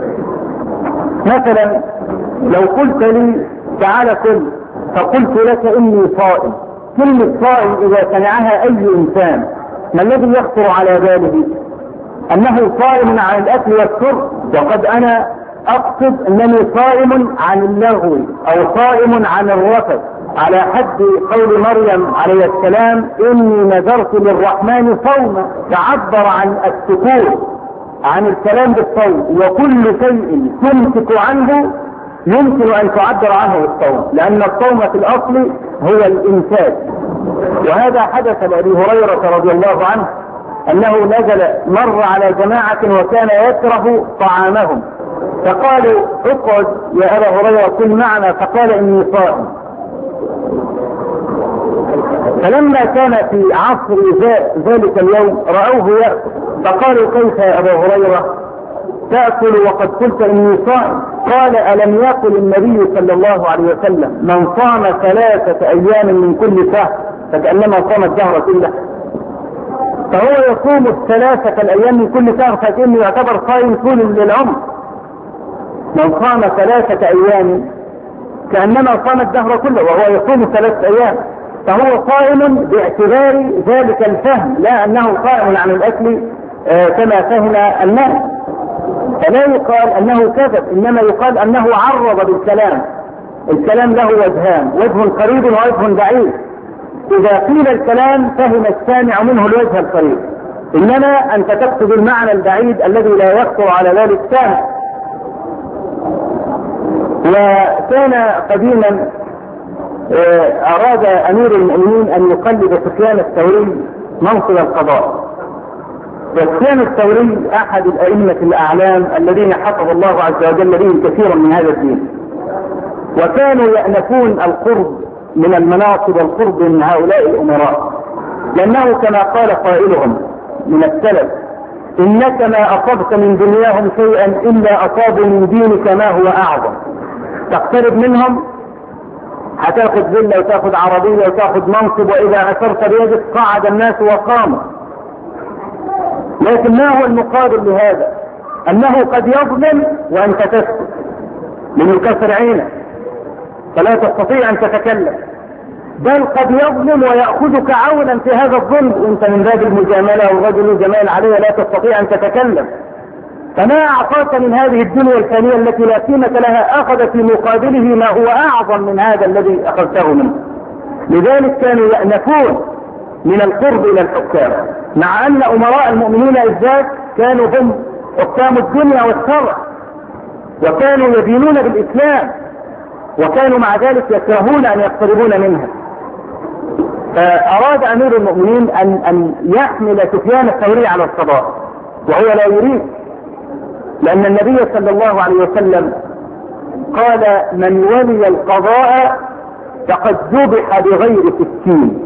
Speaker 1: مثلا لو قلت لي تعال كل، فقلت لك إني صائم، كلمة صائم إذا سمعها أي إنسان ما الذي يخطر على باله؟ أنه صائم عن الأكل والشرب، وقد أنا أقصد أنني صائم عن اللغو أو صائم عن الرفث، على حد قول مريم عليه السلام: إني نذرت للرحمن صوما، تعبر عن السكوت عن الكلام بالصوم. وكل شيء تمسك عنه يمكن أن تعبر عنه بالصوم، لأن الصوم في الأصل هو الإمساك. وهذا حدث لأبي هريرة رضي الله عنه أنه نزل مر على جماعة وكان يكره طعامهم، فقالوا: اقعد يا أبا هريرة كل معنا، فقال: إني صائم. فلما كان في عصر ذلك اليوم رأوه يأكل فقالوا كيف يا أبا هريرة تأكل وقد قلت إني صائم؟ قال ألم يقل النبي صلى الله عليه وسلم من صام ثلاثة أيام من كل شهر فكأنما صام الدهر كله؟ فهو يصوم الثلاثة الأيام من كل شهر فكأنه يعتبر صائم طول العمر. من صام ثلاثة أيام كأنما صام الدهر كله وهو يصوم ثلاثة أيام، فهو صائم باعتبار ذلك الفهم، لا أنه صائم عن الأكل آه كما فهم الناس. فلا يقال أنه كذب، إنما يقال أنه عرض بالكلام. الكلام له وجهان، وجه قريب ووجه بعيد. إذا قيل الكلام فهم السامع منه الوجه القريب، إنما أنت تقصد المعنى البعيد الذي لا يخطر على بال السامع. وكان قديما أراد أمير المؤمنين أن يقلد سفيان الثوري منصب القضاء. وسفيان الثوري أحد الأئمة الأعلام الذين حفظ الله عز وجل بهم كثيرا من هذا الدين، وكانوا يأنفون القرب من المناصب والقرب من هؤلاء الأمراء، لأنه كما قال قائلهم من السلف إنك ما أصبت من دنياهم شيئا إلا أصابوا من دينك ما هو أعظم. تقترب منهم هتاخد فيلا وتاخد عربية وتاخد منصب، وإذا أثرت بيدك قعد الناس وقاموا. لكن ما هو المقابل لهذا؟ أنه قد يظلم وأنت تسكت من الكسر عينك فلا تستطيع أن تتكلم، بل قد يظلم ويأخذك عونا في هذا الظلم وأنت من باب المجاملة والرجل جمال عليه لا تستطيع أن تتكلم. فما أعطاك من هذه الدنيا الفانية التي لا قيمة لها أخذ في مقابله ما هو أعظم من هذا الذي أخذته منه. لذلك كانوا يأنفون من القرب إلى الحكام، مع أن أمراء المؤمنين الذات كانوا هم حكام الدنيا والشرع، وكانوا يدينون بالإسلام، وكانوا مع ذلك يكرهون أن يقتربون منها. فأراد أمير المؤمنين أن, أن يحمل سفيان الثوري على القضاء، وهو لا يريد، لأن النبي صلى الله عليه وسلم قال من ولي القضاء فقد ذبح بغير سكين.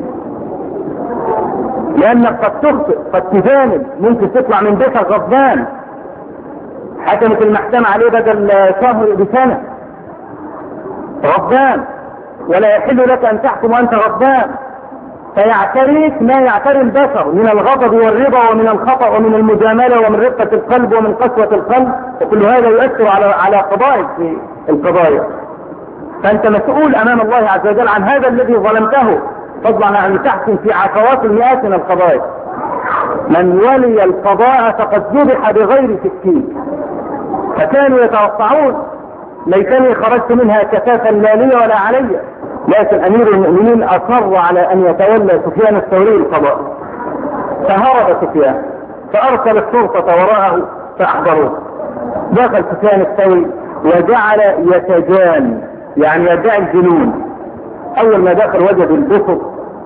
Speaker 1: لأنك قد تخطئ، قد تجانب، ممكن تطلع من بيتك غضبان، حكمت المحكمة عليه بدل شهر بسنة غضبان، ولا يحل لك أن تحكم وأنت غضبان، فيعتريك ما يعتري البشر من الغضب والرضا ومن الخطأ ومن المجاملة ومن رقة القلب ومن قسوة القلب، وكل هذا يؤثر على على قضائك في القضايا. فأنت مسؤول أمام الله عز وجل عن هذا الذي ظلمته، فضلا عن أن تحكم في عشرات المئات من القضايا. من ولي القضاء فقد ذبح بغير سكين. فكانوا يتوقعون ليتني خرجت منها كفافا لا لي ولا علي، لكن أمير المؤمنين أصر على أن يتولى سفيان الثوري القضاء. فهرب سفيان فأرسل الشرطة وراءه فأحضروه. دخل سفيان الثوري وجعل يتجان، يعني يدعي الجنون. أول ما دخل وجد البسط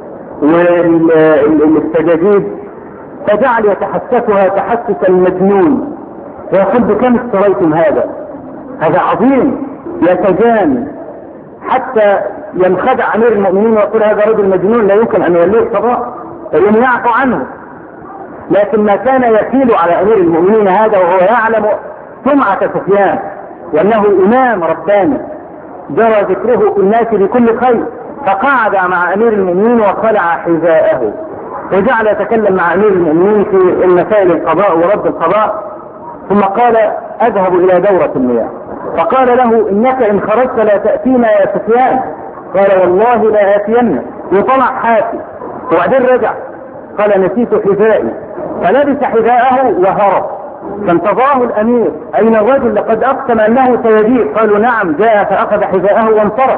Speaker 1: والسجاجيد فجعل يتحسسها تحسس المجنون، ويقول بكم اشتريتم هذا؟ هذا عظيم. يتجان حتى ينخدع أمير المؤمنين ويقول هذا رجل مجنون لا يمكن أن يوليه القضاء، فيوم يعفو عنه. لكن ما كان يكيل على أمير المؤمنين هذا وهو يعلم سمعة سفيان وأنه إمام رباني جرى ذكره في الناس بكل خير، فقعد مع أمير المؤمنين وخلع حذاءه وجعل يتكلم مع أمير المؤمنين في المسائل القضاء ورد القضاء. ثم قال أذهب إلى دورة المياه، فقال له إنك إن خرجت لا تأتينا يا سفيان. قال والله لا آتينا. وطلع حافي وبعدين رجع قال نسيت حذائي، فلبس حذاءه وهرب. فانتظره الأمير أين الرجل لقد أقسم أنه سيجيء؟ قالوا نعم جاء فأخذ حذاءه وانصرف.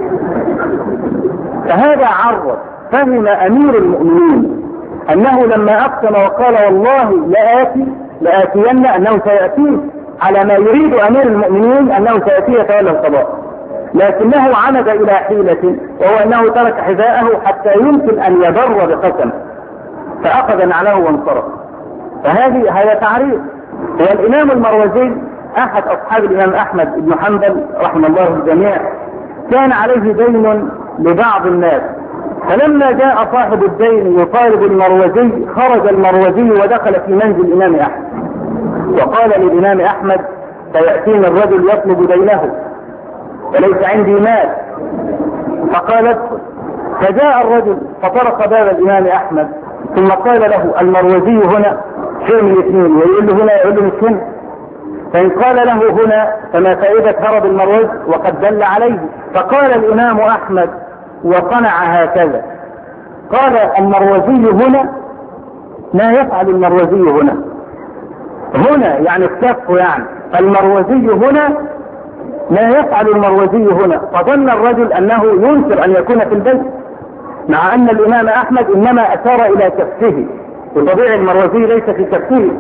Speaker 1: فهذا عرض فهم أمير المؤمنين أنه لما أقسم وقال والله لآتي لآتين أنه سيأتيه على ما يريد أمير المؤمنين أنه سيأتي يتولى القضاء، لكنه عمد إلى حيلة وهو أنه ترك حذاءه حتى يمكن أن يبر بقسم، فأخذ نعله وانصرف. فهذه هذا تعريف. والإمام المروزي أحد أصحاب الإمام أحمد بن حنبل رحمه الله الجميع كان عليه دين لبعض الناس، فلما جاء صاحب الدين يطالب المروزي خرج المروزي ودخل في منزل الإمام أحمد وقال للإمام أحمد سيأتيني الرجل يطلب دينه وليس عندي مال، فقال ادخل. فجاء الرجل فطرق باب الإمام أحمد ثم قال له المروزي هنا، شيء من الاثنين، ويقول له هنا يقول له مش هنا. فإن قال له هنا فما فائدة هرب المروز وقد دل عليه. فقال الإمام أحمد وصنع هكذا، قال المروزي هنا ما يفعل المروزي هنا، هنا يعني الكف، يعني المروزي هنا ما يفعل المروزي هنا. فظن الرجل أنه ينكر أن يكون في البيت، مع أن الإمام أحمد إنما أشار إلى كفه، وطبيعي المروزي ليس في كفه.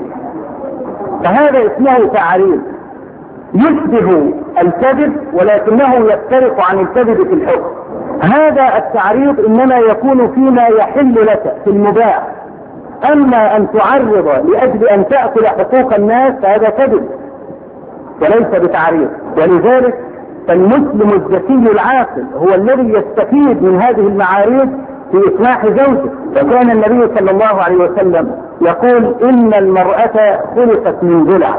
Speaker 1: فهذا اسمه تعريض يشبه الكذب ولكنه يفترق عن الكذب في الحكم. هذا التعريض إنما يكون فيما يحل لك في المباح، أما أن تعرض لأجل أن تأكل حقوق الناس فهذا كذب وليس بتعريض. ولذلك فالمسلم الذكي العاقل هو الذي يستفيد من هذه المعاريض في إصلاح زوجه. وكان النبي صلى الله عليه وسلم يقول إن المرأة خلقت من ضلع،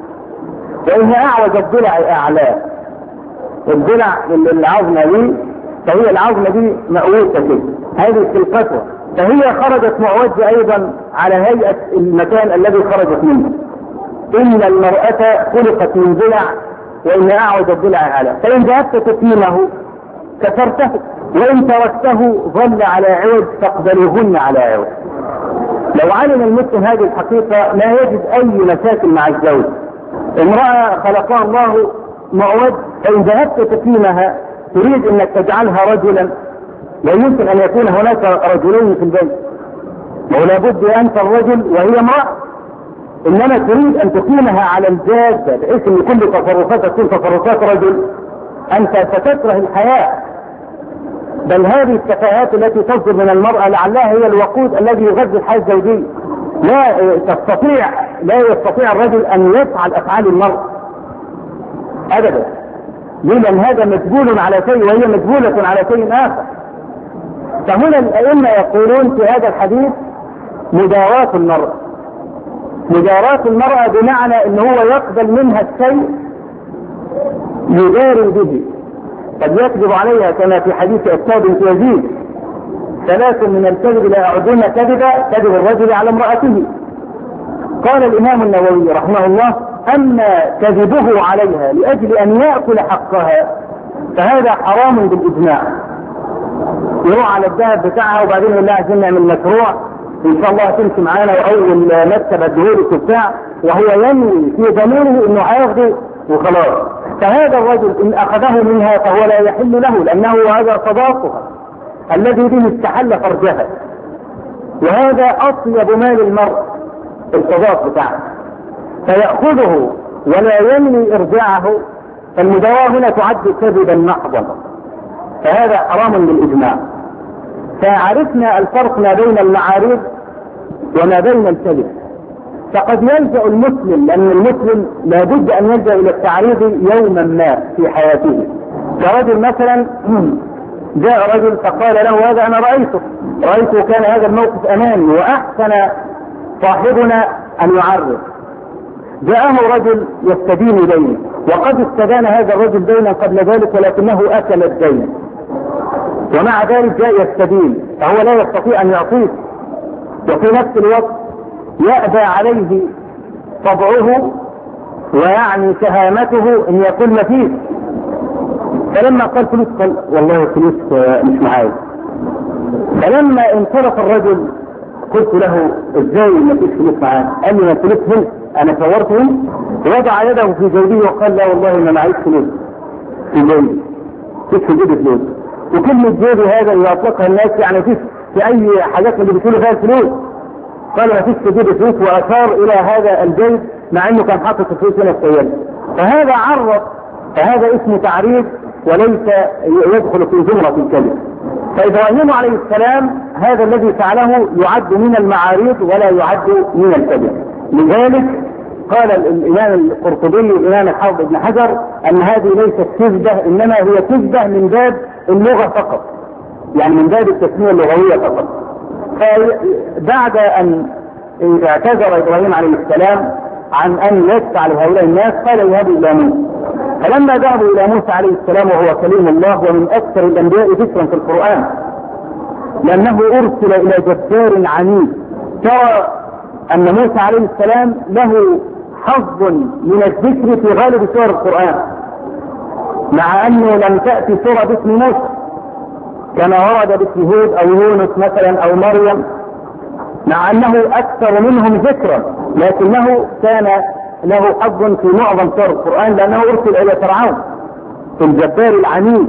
Speaker 1: وإن أعوج الضلع أعلاه. الضلع العظمة دي فهي العظمة دي مأوسة كده، هذه خلقتها، فهي خرجت معوجة أيضا على هيئة المكان الذي خرجت منه. إن المرأة خلقت من ضلع وإن أعوج الضلع أعلاه، فإن ذهبت تتميمه كسرته وإن تركته ظل على عوج فاقبلوهن على عوج. لو علم المسلم هذه الحقيقة ما يجد أي مشاكل مع الزوج. امرأة خلقها الله معوج، فإن ذهبت تتميمها تريد أنك تجعلها رجلا، لا يمكن أن يكون هناك رجلين في البيت، ولا بد أنت الرجل وهي امرأة، إنما تريد أن تقيمها على الجادة بحيث أن كل تصرفاتك تكون تصرفات رجل، أنت ستكره الحياة. بل هذه التفاهات التي تصدر من المرأة لعلها هي الوقود الذي يغذي الحياة الزوجية. لا تستطيع لا يستطيع الرجل أن يفعل أفعال المرأة أبدا، لأن هذا مجبول على شيء وهي مجبولة على شيء آخر. فهنا الأئمة يقولون في هذا الحديث مداراة المرأة. مداراة المرأة بمعنى أنه هو يقبل منها الشيء يداري به، قد يكذب عليها كما في حديث أستاذ بنت يزيد ثلاث من الكذب لا يعدون كذبا كذب الرجل على امرأته. قال الإمام النووي رحمه الله أما كذبه عليها لأجل أن يأكل حقها فهذا حرام بالإجماع. يروح على الذهب بتاعها وبعدين يقول لها عايزين نعمل مشروع إن شاء الله تمشي معانا وأول مكتب الدهور بتاع، وهو ينوي في ضميره إنه هياخده وخلاص. فهذا الرجل إن أخذه منها فهو لا يحل له، لأنه هذا صداقها الذي به استحل فرجها، وهذا أطيب مال المرء الصداق بتاعه، فيأخذه ولا ينوي إرجاعه، فالمداواة هنا تعد كذبا محضا، فهذا حرام بالإجماع. فعرفنا الفرق ما بين المعارض وما بين الكذب. فقد يلجأ المسلم، لأن المسلم لابد أن يلجأ إلى التعريض يوما ما في حياته. كرجل مثلا جاء رجل فقال له هذا أنا رأيته رأيته كان هذا الموقف أمامي وأحسن صاحبنا أن يعرض. جاءه رجل يستدين دينه، وقد استدان هذا الرجل دينا قبل ذلك ولكنه أكل الدين، ومع ذلك جاء يستدين، فهو لا يستطيع أن يعطيه، وفي نفس الوقت يأبى عليه طبعه ويعني شهامته ان يقول ما فيه. فلما قال فلوس قال والله فلوس مش معايا. فلما انصرف الرجل قلت له ازاي ما فيش فلوس معايا؟ قال لي ما فلوس هنا، انا صورت هنا، ووضع يده في جيبه وقال لا والله ما معيش فلوس في جيبي، فيش في جيبي فلوس. وكلمة جيبي هذا اللي يطلقها الناس يعني فيش في اي حاجات اللي بتقولوا فيها الفلوس، قال ما فيش في جيبي فلوس، واشار الى هذا الجيب مع انه كان حاطط الفلوس هنا في السيارة. فهذا عرض، فهذا اسمه تعريض وليس يدخل في زمرة الكذب. فإبراهيم عليه السلام هذا الذي فعله يعد من المعاريض ولا يعد من الكذب. لذلك قال الإمام القرطبي الإمام الحافظ ابن حجر أن هذه ليست كذبة، إنما هي كذبة من باب اللغة فقط، يعني من باب التسمية اللغوية فقط. فبعد أن اعتذر إبراهيم عليه السلام عن أن يدفع لهؤلاء الناس قال اذهبوا إلى موسى. فلما ذهبوا إلى موسى عليه السلام وهو كليم الله ومن أكثر الأنبياء ذكرا في القرآن لأنه أرسل إلى جبار عنيد، ترى أن موسى عليه السلام له حظ من الذكر في غالب سور القرآن، مع أنه لم تأتي سورة باسم موسى كما ورد باسم هود أو يونس مثلا أو مريم، مع أنه أكثر منهم ذكرا، لكنه كان له حظ في معظم سور القرآن لأنه أرسل إلى فرعون في الجبار العنيد،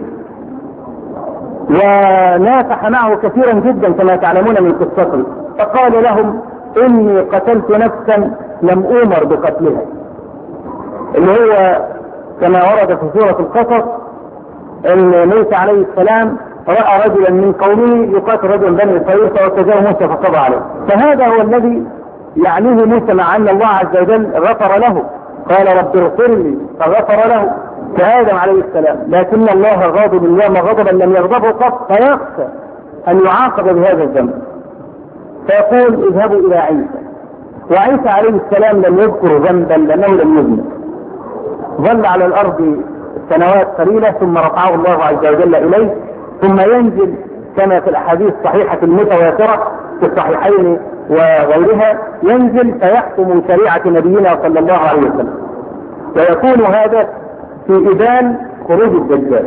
Speaker 1: ونافح معه كثيرا جدا كما تعلمون من قصته. فقال لهم إني قتلت نفسا لم أؤمر بقتلها، اللي هو كما ورد في سورة القصص ان موسى عليه السلام رأى رجلا من قومه يقاتل رجلا بني إسرائيل فوكزه موسى فقضى عليه. فهذا هو الذي يعنيه موسى، مع أن الله عز وجل غفر له، قال رب اغفر لي فغفر له كآدم عليه السلام، لكن الله غاضب اليوم غضبا لم يغضبه قط، فيخشى أن يعاقب بهذا الذنب فيقول اذهبوا إلى عيسى. وعيسى عليه السلام لم يذكر ذنبا لأنه لم يذنب، ظل على الأرض سنوات قليلة ثم رفعه الله عز وجل إليه، ثم ينزل كما في الأحاديث الصحيحة المتواترة في الصحيحين وغيرها، ينزل فيحكم شريعة نبينا صلى الله عليه وسلم، ويكون هذا في إذان خروج الدجال.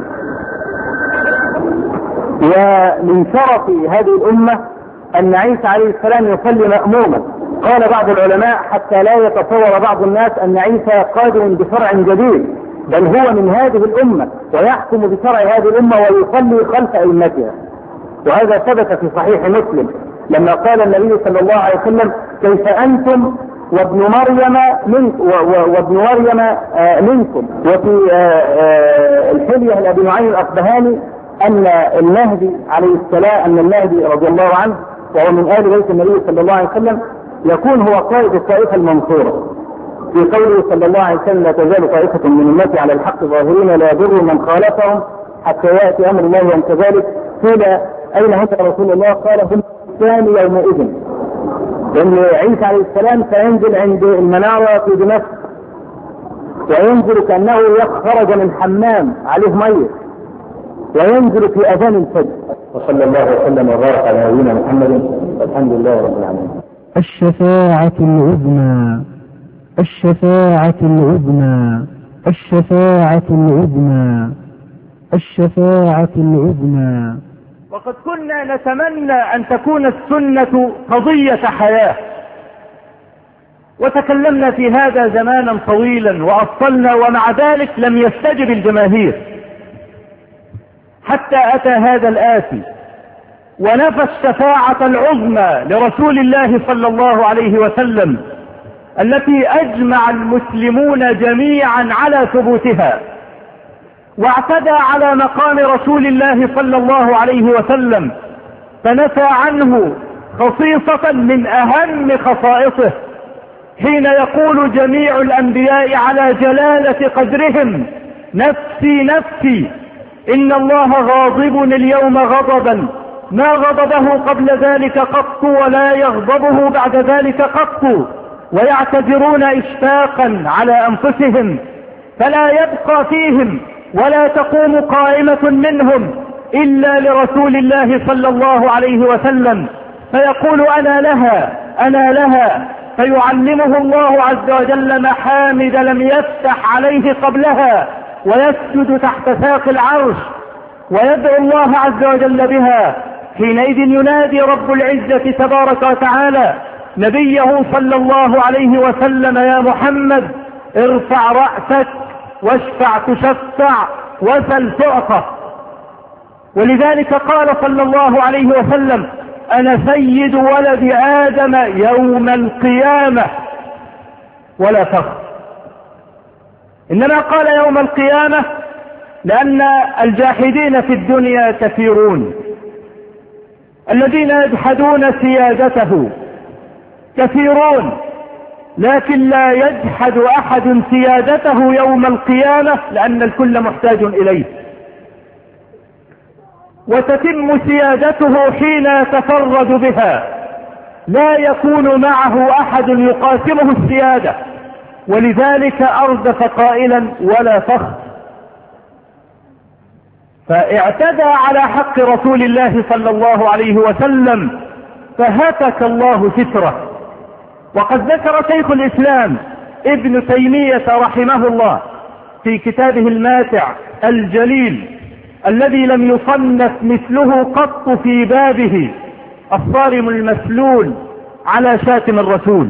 Speaker 1: ومن شرف هذه الأمة أن عيسى عليه السلام يصلي مأموما. قال بعض العلماء حتى لا يتصور بعض الناس أن عيسى قادم بشرع جديد، بل هو من هذه الأمة ويحكم بشرع هذه الأمة ويصلي خلف أئمتها. وهذا ثبت في صحيح مسلم لما قال النبي صلى الله عليه وسلم كيف أنتم وابن مريم منكم وابن مريم منكم. وفي الحلية لأبي نعيم الأصبهاني أن المهدي عليه السلام أن المهدي رضي الله عنه وهو من آل بيت النبي صلى الله عليه وسلم يكون هو قائد الطائفة المنصورة، في قوله صلى الله عليه وسلم لا تزال طائفة من أمتي على الحق ظاهرين لا يضر من خالفهم حتى يأتي أمر الله وهم كذلك. قيل أين هم رسول الله؟ قال هم الثاني يومئذ، لأن عيسى عليه السلام سينزل عند المنارة في دمشق، وينزل كأنه خرج من حمام عليه مية، وينزل في أذان الفجر. وصلى الله وسلم وبارك على نبينا محمد والحمد لله رب العالمين.
Speaker 2: الشفاعة العظمى الشفاعة العظمى الشفاعة العظمى الشفاعة العظمى.
Speaker 3: وقد كنا نتمنى أن تكون السنة قضية حياة، وتكلمنا في هذا زمانا طويلا وأصلنا، ومع ذلك لم يستجب الجماهير حتى أتى هذا الآتي ونفى الشفاعة العظمى لرسول الله صلى الله عليه وسلم التي أجمع المسلمون جميعا على ثبوتها، واعتدى على مقام رسول الله صلى الله عليه وسلم فنفى عنه خصيصة من أهم خصائصه، حين يقول جميع الأنبياء على جلالة قدرهم نفسي نفسي إن الله غاضب اليوم غضبا ما غضبه قبل ذلك قط ولا يغضبه بعد ذلك قط، ويعتذرون إشفاقا على أنفسهم، فلا يبقى فيهم ولا تقوم قائمة منهم إلا لرسول الله صلى الله عليه وسلم، فيقول أنا لها أنا لها، فيعلمه الله عز وجل محامد لم يفتح عليه قبلها، ويسجد تحت ساق العرش ويدعو الله عز وجل بها. حينئذ ينادي رب العزة تبارك وتعالى نبيه صلى الله عليه وسلم يا محمد ارفع رأسك واشفع تشفع وسل تعطى. ولذلك قال صلى الله عليه وسلم أنا سيد ولد آدم يوم القيامة ولا فخر. إنما قال يوم القيامة لأن الجاحدين في الدنيا كثيرون، الذين يجحدون سيادته كثيرون، لكن لا يجحد أحد سيادته يوم القيامة لأن الكل محتاج إليه. وتتم سيادته حين يتفرد بها، لا يكون معه أحد يقاسمه السيادة. ولذلك أردف قائلا ولا فخر، فاعتدى على حق رسول الله صلى الله عليه وسلم فهتك الله ستره. وقد ذكر شيخ الإسلام ابن تيمية رحمه الله في كتابه الماتع الجليل الذي لم يصنف مثله قط في بابه الصارم المسلول على شاتم الرسول،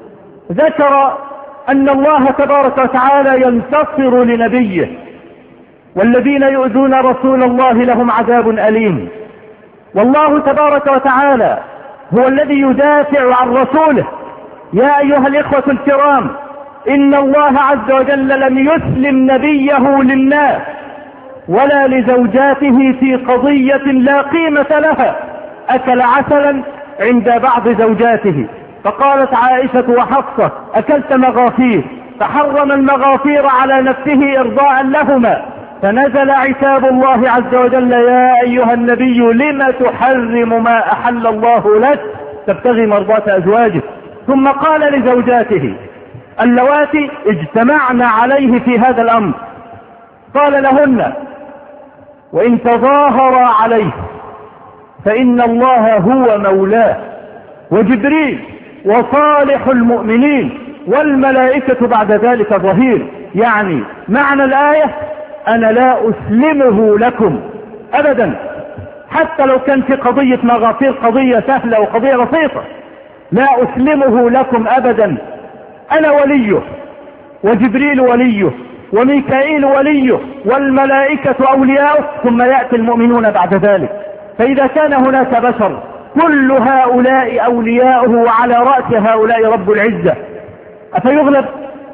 Speaker 3: ذكر أن الله تبارك وتعالى ينتصر لنبيه، والذين يؤذون رسول الله لهم عذاب أليم. والله تبارك وتعالى هو الذي يدافع عن رسوله. يا أيها الإخوة الكرام، إن الله عز وجل لم يسلم نبيه للناس ولا لزوجاته في قضية لا قيمة لها. أكل عسلا عند بعض زوجاته فقالت عائشة وحفصة أكلت مغافير، فحرم المغافير على نفسه إرضاء لهما، فنزل عتاب الله عز وجل يا أيها النبي لم تحرم ما أحل الله لك تبتغي مرضات أزواجه. ثم قال لزوجاته اللواتي اجتمعن عليه في هذا الأمر، قال لهن وإن تظاهر عليه فإن الله هو مولاه وجبريل وصالح المؤمنين والملائكة بعد ذلك ظهير. يعني معنى الآية أنا لا أسلمه لكم أبدا، حتى لو كان في قضية مغافير قضية سهلة وقضية بسيطة، لا أسلمه لكم أبدا. أنا وليه وجبريل وليه وميكائيل وليه والملائكة أولياؤه، ثم يأتي المؤمنون بعد ذلك. فإذا كان هناك بشر كل هؤلاء أولياؤه وعلى رأس هؤلاء رب العزة، أفيغلب؟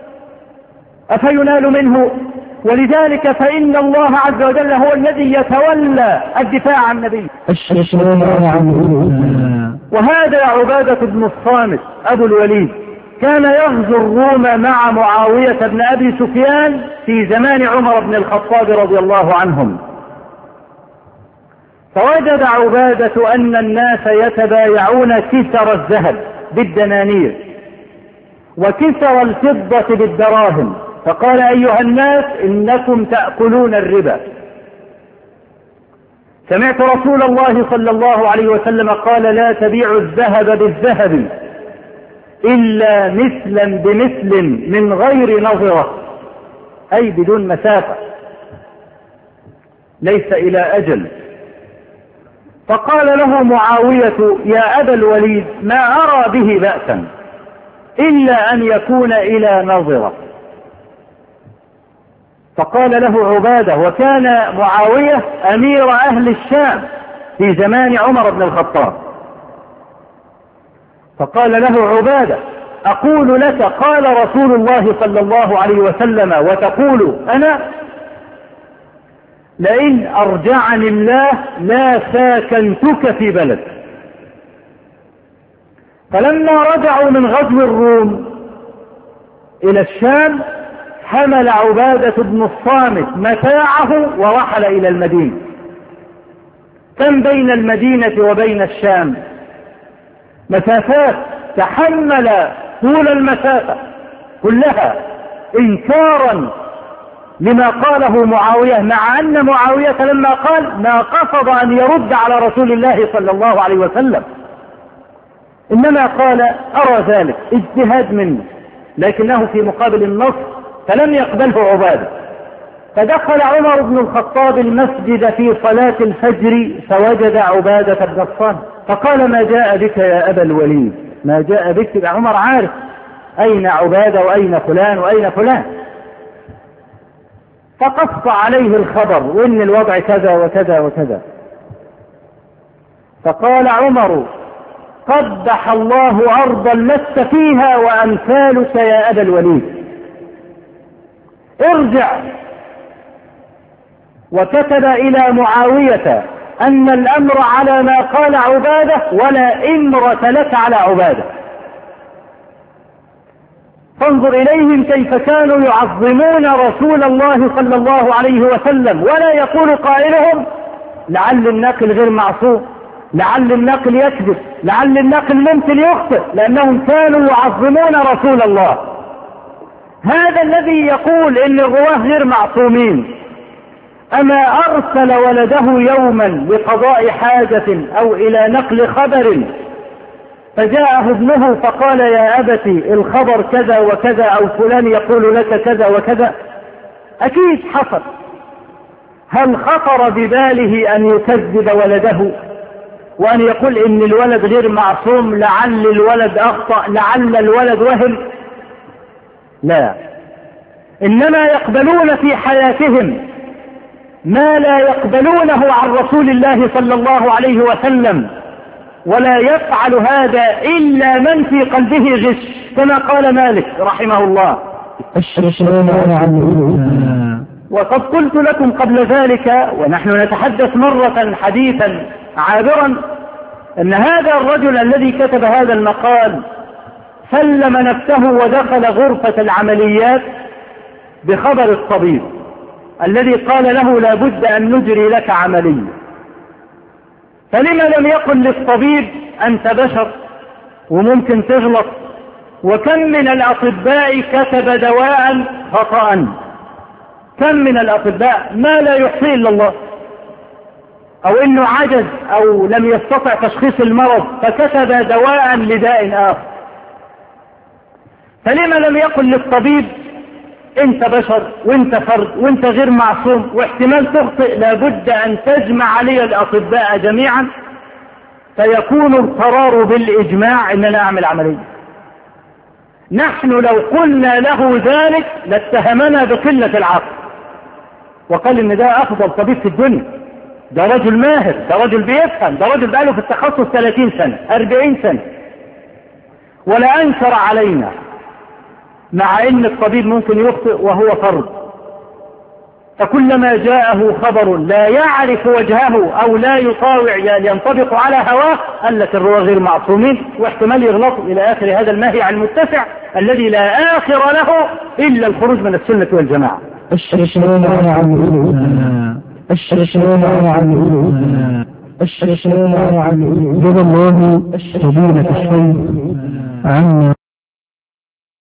Speaker 3: أفينال منه؟ ولذلك فإن الله عز وجل هو الذي يتولى الدفاع عن النبي. وهذا عبادة بن الصامت أبو الوليد كان يغزو الروم مع معاوية بن أبي سفيان في زمان عمر بن الخطاب رضي الله عنهم. فوجد عبادة أن الناس يتبايعون كسر الذهب بالدنانير وكسر الفضة بالدراهم، فقال أيها الناس إنكم تأكلون الربا. سمعت رسول الله صلى الله عليه وسلم قال لا تبيعوا الذهب بالذهب إلا مثلا بمثل من غير نظرة، أي بدون مسافة، ليس إلى أجل. فقال له معاوية يا أبا الوليد ما أرى به بأسا إلا أن يكون إلى نظرة. فقال له عبادة، وكان معاوية أمير أهل الشام في زمان عمر بن الخطاب، فقال له عبادة أقول لك قال رسول الله صلى الله عليه وسلم وتقول أنا؟ لئن أرجعني الله لا ساكنتك في بلد. فلما رجعوا من غزو الروم إلى الشام حمل عبادة بن الصامت متاعه ورحل إلى المدينة. كم بين المدينة وبين الشام؟ مسافات، تحمل طول المسافة كلها إنكارا لما قاله معاوية، مع أن معاوية لما قال ما قصد أن يرد على رسول الله صلى الله عليه وسلم، إنما قال أرى ذلك اجتهاد منه، لكنه في مقابل النص فلم يقبله عبادة. فدخل عمر بن الخطاب المسجد في صلاة الفجر فوجد عبادة بن الصامت فقال ما جاء بك يا أبا الوليد؟ ما جاء بك؟ عمر عارف أين عبادة وأين فلان وأين فلان، فقص عليه الخبر وإن الوضع كذا وكذا وكذا. فقال عمر قبح الله أرضا لست فيها وأمثالك يا أبا الوليد، ارجع. وكتب إلى معاوية أن الأمر على ما قال عبادة ولا إمرة لك على عبادة. فانظر إليهم كيف كانوا يعظمون رسول الله صلى الله عليه وسلم، ولا يقول قائلهم لعل الناقل غير معصوم، لعل الناقل يكذب، لعل الناقل ممكن يخطئ، لأنهم كانوا يعظمون رسول الله. هذا الذي يقول إن الرواه غير معصومين أما أرسل ولده يوما لقضاء حاجة أو إلى نقل خبر فجاءه ابنه فقال يا أبتي الخبر كذا وكذا أو فلان يقول لك كذا وكذا؟ أكيد حصل. هل خطر بباله أن يكذب ولده وأن يقول إن الولد غير معصوم، لعل الولد أخطأ، لعل الولد وهم؟ لا، إنما يقبلون في حياتهم ما لا يقبلونه عن رسول الله صلى الله عليه وسلم، ولا يفعل هذا إلا من في قلبه غش، كما قال مالك رحمه الله. وقد قلت لكم قبل ذلك ونحن نتحدث مرة حديثا عابرا أن هذا الرجل الذي كتب هذا المقال سلم نفسه ودخل غرفة العمليات بخبر الطبيب الذي قال له لا بد أن نجري لك عملية. فلما لم يقل للطبيب أنت بشر وممكن تغلط؟ وكم من الأطباء كتب دواء خطأ، كم من الأطباء ما لا يحصيه إلا الله، أو إنه عجز أو لم يستطع تشخيص المرض فكتب دواء لداء آخر. فلما لم يقل للطبيب انت بشر وانت فرد وانت غير معصوم واحتمال تخطئ، لابد ان تجمع علي الاطباء جميعا فيكون القرار بالاجماع ان انا اعمل عملية؟ نحن لو قلنا له ذلك لاتهمنا بقلة العقل وقال ان ده افضل طبيب في الدنيا، ده رجل ماهر، ده رجل بيفهم، ده رجل بقاله في التخصص ثلاثين سنة أربعين سنة، ولا انكر علينا، مع ان الطبيب ممكن يخطئ وهو فرد. فكلما جاءه خبر لا يعرف وجهه او لا يطاوع ينطبق على هواه قال لك الرواه غير معصومين واحتمال يغلطوا الى اخر هذا المهيع المتسع الذي لا اخر له الا الخروج من السنة والجماعة.
Speaker 2: الشفاعة الشفاعة الشفاعة جزا الله فضيلة الشيخ عنا